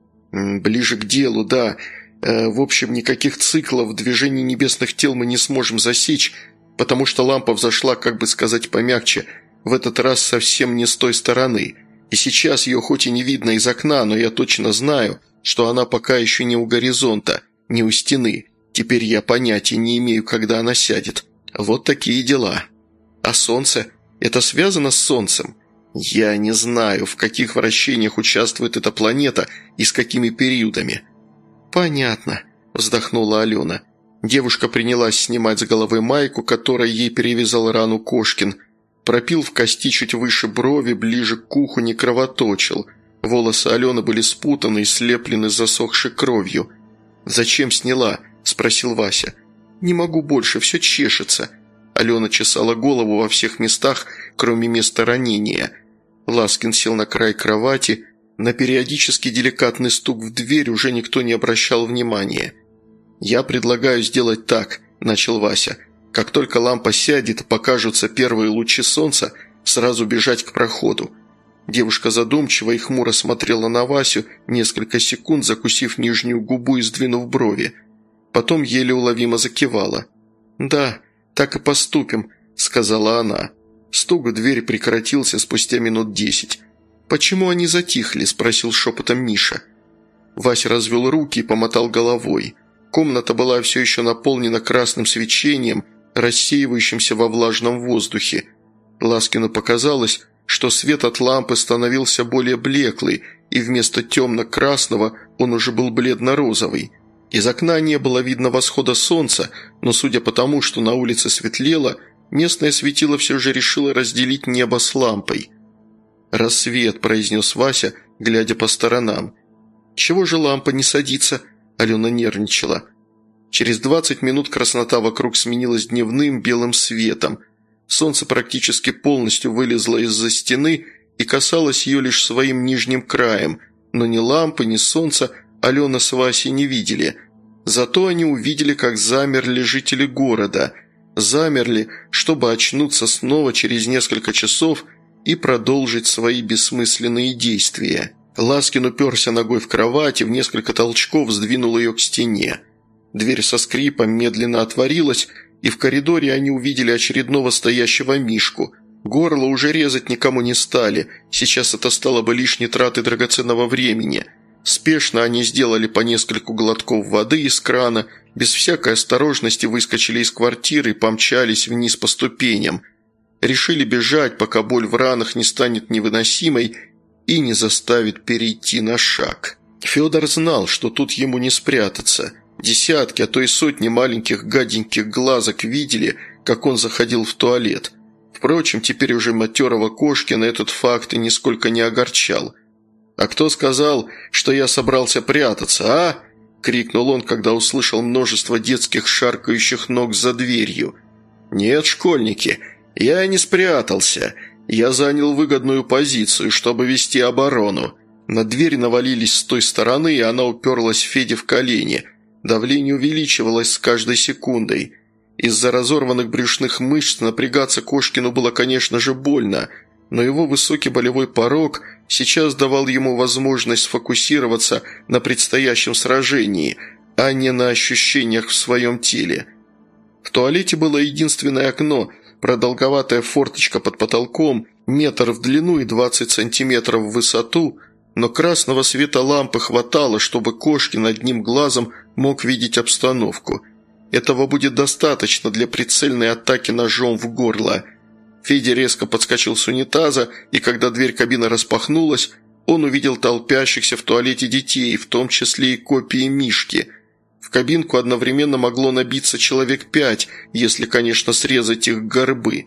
«Ближе к делу, да. В общем, никаких циклов в движении небесных тел мы не сможем засечь, потому что лампа взошла, как бы сказать помягче, в этот раз совсем не с той стороны. И сейчас ее хоть и не видно из окна, но я точно знаю, что она пока еще не у горизонта, не у стены. Теперь я понятия не имею, когда она сядет. Вот такие дела. А солнце? Это связано с солнцем? Я не знаю, в каких вращениях участвует эта планета и с какими периодами». «Понятно», – вздохнула Алена. Девушка принялась снимать с головы майку, которой ей перевязал рану Кошкин. Пропил в кости чуть выше брови, ближе к уху не кровоточил. Волосы Алены были спутаны и слеплены засохшей кровью. «Зачем сняла?» – спросил Вася. «Не могу больше, все чешется». Алена чесала голову во всех местах, кроме места ранения. Ласкин сел на край кровати. На периодически деликатный стук в дверь уже никто не обращал внимания. «Я предлагаю сделать так», – начал Вася. «Как только лампа сядет и покажутся первые лучи солнца, сразу бежать к проходу». Девушка задумчиво и хмуро смотрела на Васю, несколько секунд закусив нижнюю губу и сдвинув брови. Потом еле уловимо закивала. «Да, так и поступим», – сказала она. Стук в дверь прекратился спустя минут 10. «Почему они затихли?» – спросил шепотом Миша. Вася развел руки и помотал головой. Комната была все еще наполнена красным свечением, рассеивающимся во влажном воздухе. Ласкину показалось, что свет от лампы становился более блеклый, и вместо темно-красного он уже был бледно-розовый. Из окна не было видно восхода солнца, но судя по тому, что на улице светлело, местное светило все же решило разделить небо с лампой. «Рассвет», – произнес Вася, глядя по сторонам. «Чего же лампа не садится?» – Алена нервничала. Через 20 минут краснота вокруг сменилась дневным белым светом. Солнце практически полностью вылезло из-за стены и касалось ее лишь своим нижним краем, но ни лампы, ни солнца Алена с Васей не видели. Зато они увидели, как замерли жители города. Замерли, чтобы очнуться снова через несколько часов и продолжить свои бессмысленные действия. Ласкин уперся ногой в кровать и в несколько толчков сдвинул ее к стене. Дверь со скрипом медленно отворилась, и в коридоре они увидели очередного стоящего Мишку. Горло уже резать никому не стали, сейчас это стало бы лишней тратой драгоценного времени. Спешно они сделали по нескольку глотков воды из крана, без всякой осторожности выскочили из квартиры и помчались вниз по ступеням. Решили бежать, пока боль в ранах не станет невыносимой и не заставит перейти на шаг. Федор знал, что тут ему не спрятаться. Десятки, а то и сотни маленьких гаденьких глазок видели, как он заходил в туалет. Впрочем, теперь уже матерого Кошкина этот факт и нисколько не огорчал. «А кто сказал, что я собрался прятаться, а?» – крикнул он, когда услышал множество детских шаркающих ног за дверью. «Нет, школьники, я не спрятался. Я занял выгодную позицию, чтобы вести оборону». На дверь навалились с той стороны, и она уперлась Феде в колени. Давление увеличивалось с каждой секундой. Из-за разорванных брюшных мышц напрягаться Кошкину было, конечно же, больно, но его высокий болевой порог сейчас давал ему возможность сфокусироваться на предстоящем сражении, а не на ощущениях в своем теле. В туалете было единственное окно, продолговатая форточка под потолком, метр в длину и 20 сантиметров в высоту, но красного света лампы хватало, чтобы Кошкин одним глазом мог видеть обстановку. Этого будет достаточно для прицельной атаки ножом в горло. Федя резко подскочил с унитаза, и когда дверь кабины распахнулась, он увидел толпящихся в туалете детей, в том числе и копии Мишки. В кабинку одновременно могло набиться человек 5, если, конечно, срезать их горбы.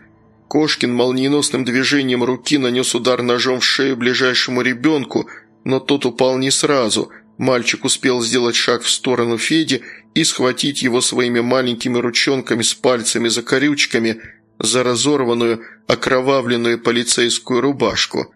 Кошкин молниеносным движением руки нанес удар ножом в шею ближайшему ребенку, но тот упал не сразу. Мальчик успел сделать шаг в сторону Феди и схватить его своими маленькими ручонками с пальцами-закорючками за разорванную, окровавленную полицейскую рубашку.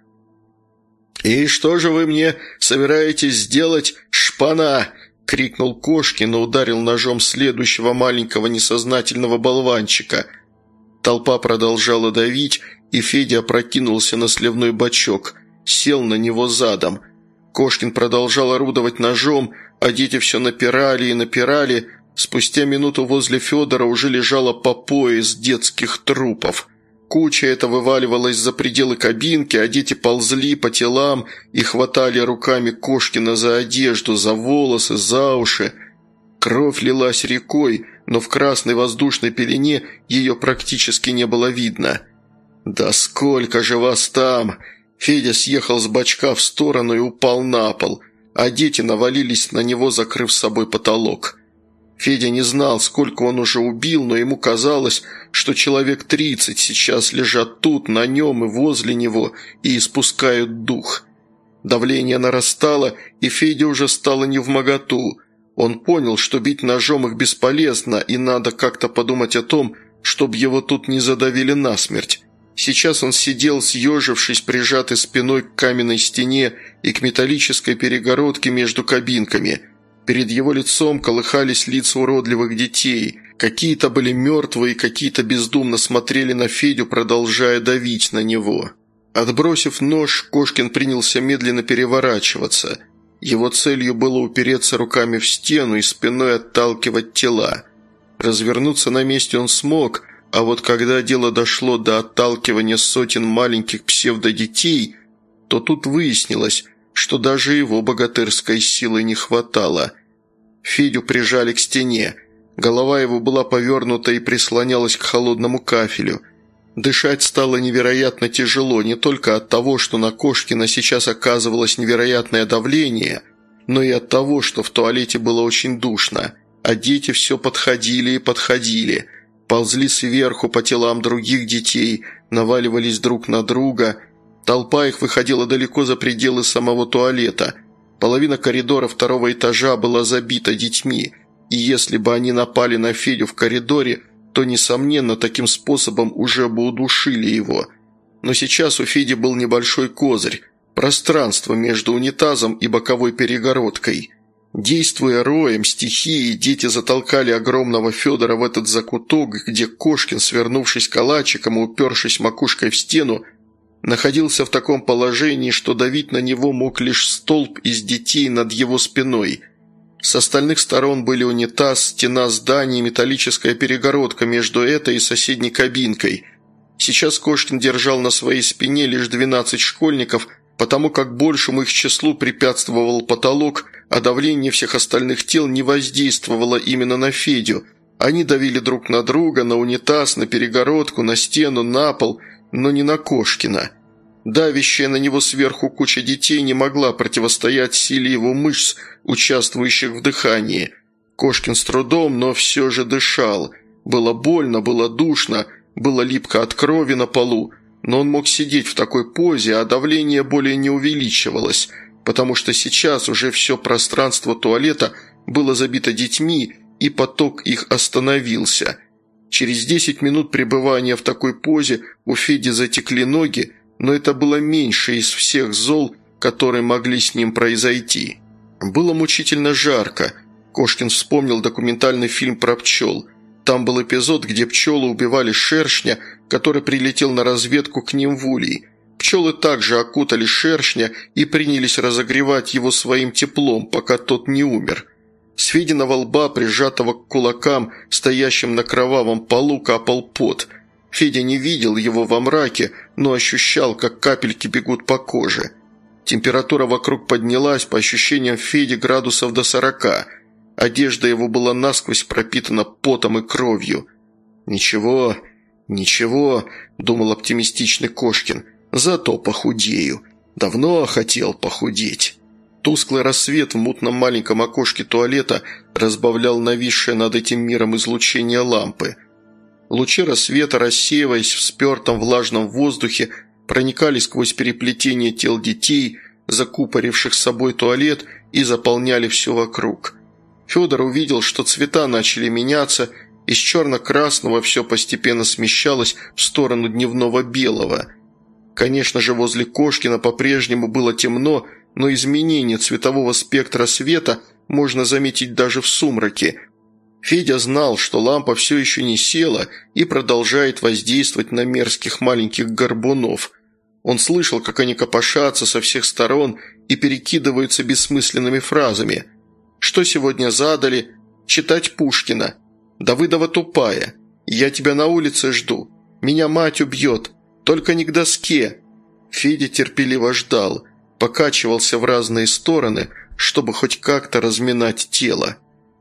«И что же вы мне собираетесь сделать, шпана?» – крикнул Кошкин и ударил ножом следующего маленького несознательного болванчика. Толпа продолжала давить, и Федя опрокинулся на сливной бачок, сел на него задом. Кошкин продолжал орудовать ножом, а дети все напирали и напирали. Спустя минуту возле Федора уже лежало по пояс детских трупов. Куча эта вываливалась за пределы кабинки, а дети ползли по телам и хватали руками Кошкина за одежду, за волосы, за уши. Кровь лилась рекой, но в красной воздушной пелене ее практически не было видно. «Да сколько же вас там!» Федя съехал с бачка в сторону и упал на пол, а дети навалились на него, закрыв с собой потолок. Федя не знал, сколько он уже убил, но ему казалось, что человек 30 сейчас лежат тут, на нем и возле него, и испускают дух. Давление нарастало, и Феде уже стало невмоготу. Он понял, что бить ножом их бесполезно, и надо как-то подумать о том, чтобы его тут не задавили насмерть. Сейчас он сидел, съежившись, прижатый спиной к каменной стене и к металлической перегородке между кабинками. Перед его лицом колыхались лица уродливых детей. Какие-то были мертвые, какие-то бездумно смотрели на Федю, продолжая давить на него. Отбросив нож, Кошкин принялся медленно переворачиваться. Его целью было упереться руками в стену и спиной отталкивать тела. Развернуться на месте он смог, а вот когда дело дошло до отталкивания сотен маленьких псевдодетей, то тут выяснилось, что даже его богатырской силы не хватало. Федю прижали к стене. Голова его была повернута и прислонялась к холодному кафелю. Дышать стало невероятно тяжело не только от того, что на Кошкина сейчас оказывалось невероятное давление, но и от того, что в туалете было очень душно, а дети все подходили и подходили, ползли сверху по телам других детей, наваливались друг на друга. Толпа их выходила далеко за пределы самого туалета. Половина коридора второго этажа была забита детьми, и если бы они напали на Федю в коридоре, то, несомненно, таким способом уже бы удушили его. Но сейчас у Феди был небольшой козырь – пространство между унитазом и боковой перегородкой. Действуя роем стихии, дети затолкали огромного Федора в этот закуток, где Кошкин, свернувшись калачиком и упершись макушкой в стену, находился в таком положении, что давить на него мог лишь столб из детей над его спиной. С остальных сторон были унитаз, стена здания и металлическая перегородка между этой и соседней кабинкой. Сейчас Кошкин держал на своей спине лишь 12 школьников, потому как большему их числу препятствовал потолок, а давление всех остальных тел не воздействовало именно на Федю. Они давили друг на друга, на унитаз, на перегородку, на стену, на пол, но не на Кошкина. Давящая на него сверху куча детей не могла противостоять силе его мышц, участвующих в дыхании. Кошкин с трудом, но все же дышал. Было больно, было душно, было липко от крови на полу, но он мог сидеть в такой позе, а давление более не увеличивалось, потому что сейчас уже все пространство туалета было забито детьми, и поток их остановился. Через 10 минут пребывания в такой позе у Феди затекли ноги, но это было меньше из всех зол, которые могли с ним произойти. Было мучительно жарко. Кошкин вспомнил документальный фильм про пчел. Там был эпизод, где пчелы убивали шершня, который прилетел на разведку к ним в улей. Пчелы также окутали шершня и принялись разогревать его своим теплом, пока тот не умер. С Фединого лба, прижатого к кулакам, стоящим на кровавом полу, капал пот. Федя не видел его во мраке, но ощущал, как капельки бегут по коже. Температура вокруг поднялась, по ощущениям Феди, градусов до 40. Одежда его была насквозь пропитана потом и кровью. «Ничего, ничего», – думал оптимистичный Кошкин, – «зато похудею. Давно хотел похудеть». Тусклый рассвет в мутном маленьком окошке туалета разбавлял нависшее над этим миром излучение лампы. Лучи рассвета, рассеиваясь в спертом влажном воздухе, проникали сквозь переплетение тел детей, закупоривших с собой туалет, и заполняли все вокруг. Федор увидел, что цвета начали меняться, из черно-красного все постепенно смещалось в сторону дневного белого. Конечно же, возле Кошкина по-прежнему было темно, но изменение цветового спектра света можно заметить даже в сумраке. Федя знал, что лампа все еще не села и продолжает воздействовать на мерзких маленьких горбунов. Он слышал, как они копошатся со всех сторон и перекидываются бессмысленными фразами. «Что сегодня задали?» «Читать Пушкина». «Давыдова тупая». «Я тебя на улице жду». «Меня мать убьет». «Только не к доске». Федя терпеливо ждал, покачивался в разные стороны, чтобы хоть как-то разминать тело.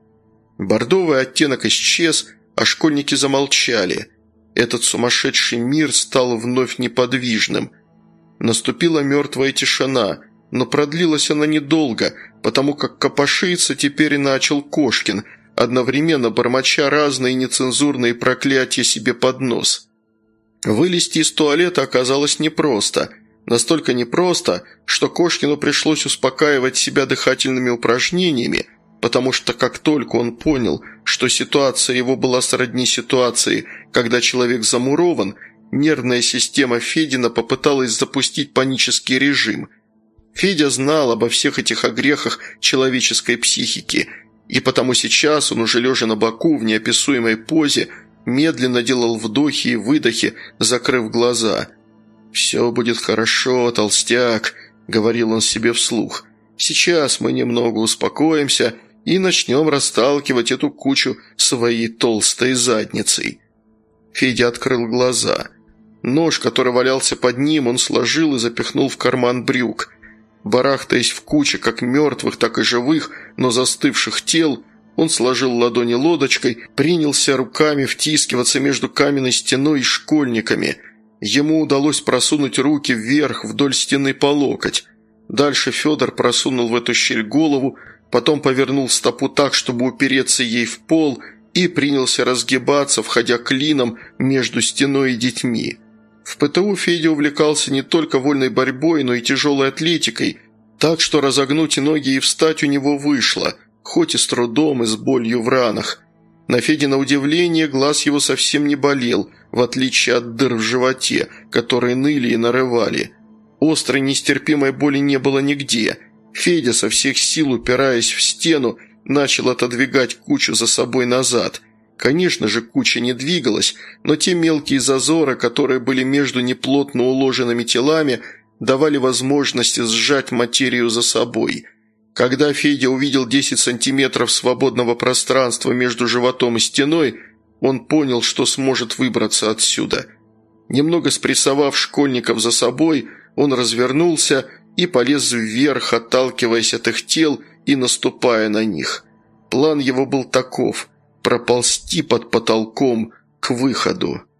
Бордовый оттенок исчез, а школьники замолчали. Этот сумасшедший мир стал вновь неподвижным. Наступила мертвая тишина, но продлилась она недолго, потому как копошиться теперь и начал Кошкин, одновременно бормоча разные нецензурные проклятия себе под нос. Вылезти из туалета оказалось непросто. Настолько непросто, что Кошкину пришлось успокаивать себя дыхательными упражнениями, потому что как только он понял, что ситуация его была сродни ситуации, когда человек замурован, нервная система Федина попыталась запустить панический режим. Федя знал обо всех этих огрехах человеческой психики, и потому сейчас он, уже лежа на боку в неописуемой позе, медленно делал вдохи и выдохи, закрыв глаза. «Все будет хорошо, толстяк», — говорил он себе вслух. «Сейчас мы немного успокоимся и начнем расталкивать эту кучу своей толстой задницей». Федя открыл глаза. Нож, который валялся под ним, он сложил и запихнул в карман брюк. Барахтаясь в куче как мертвых, так и живых, но застывших тел, он сложил ладони лодочкой, принялся руками втискиваться между каменной стеной и школьниками. Ему удалось просунуть руки вверх вдоль стены по локоть. Дальше Федор просунул в эту щель голову, потом повернул стопу так, чтобы упереться ей в пол, и принялся разгибаться, входя клином между стеной и детьми. В ПТУ Федя увлекался не только вольной борьбой, но и тяжелой атлетикой, так что разогнуть ноги и встать у него вышло, хоть и с трудом и с болью в ранах. На Федино удивление глаз его совсем не болел, в отличие от дыр в животе, которые ныли и нарывали. Острой нестерпимой боли не было нигде. Федя, со всех сил упираясь в стену, начал отодвигать кучу за собой назад. Конечно же, куча не двигалась, но те мелкие зазоры, которые были между неплотно уложенными телами, давали возможность сжать материю за собой. Когда Федя увидел 10 сантиметров свободного пространства между животом и стеной, он понял, что сможет выбраться отсюда. Немного спрессовав школьников за собой, он развернулся и полез вверх, отталкиваясь от их тел и наступая на них. План его был таков – проползти под потолком к выходу.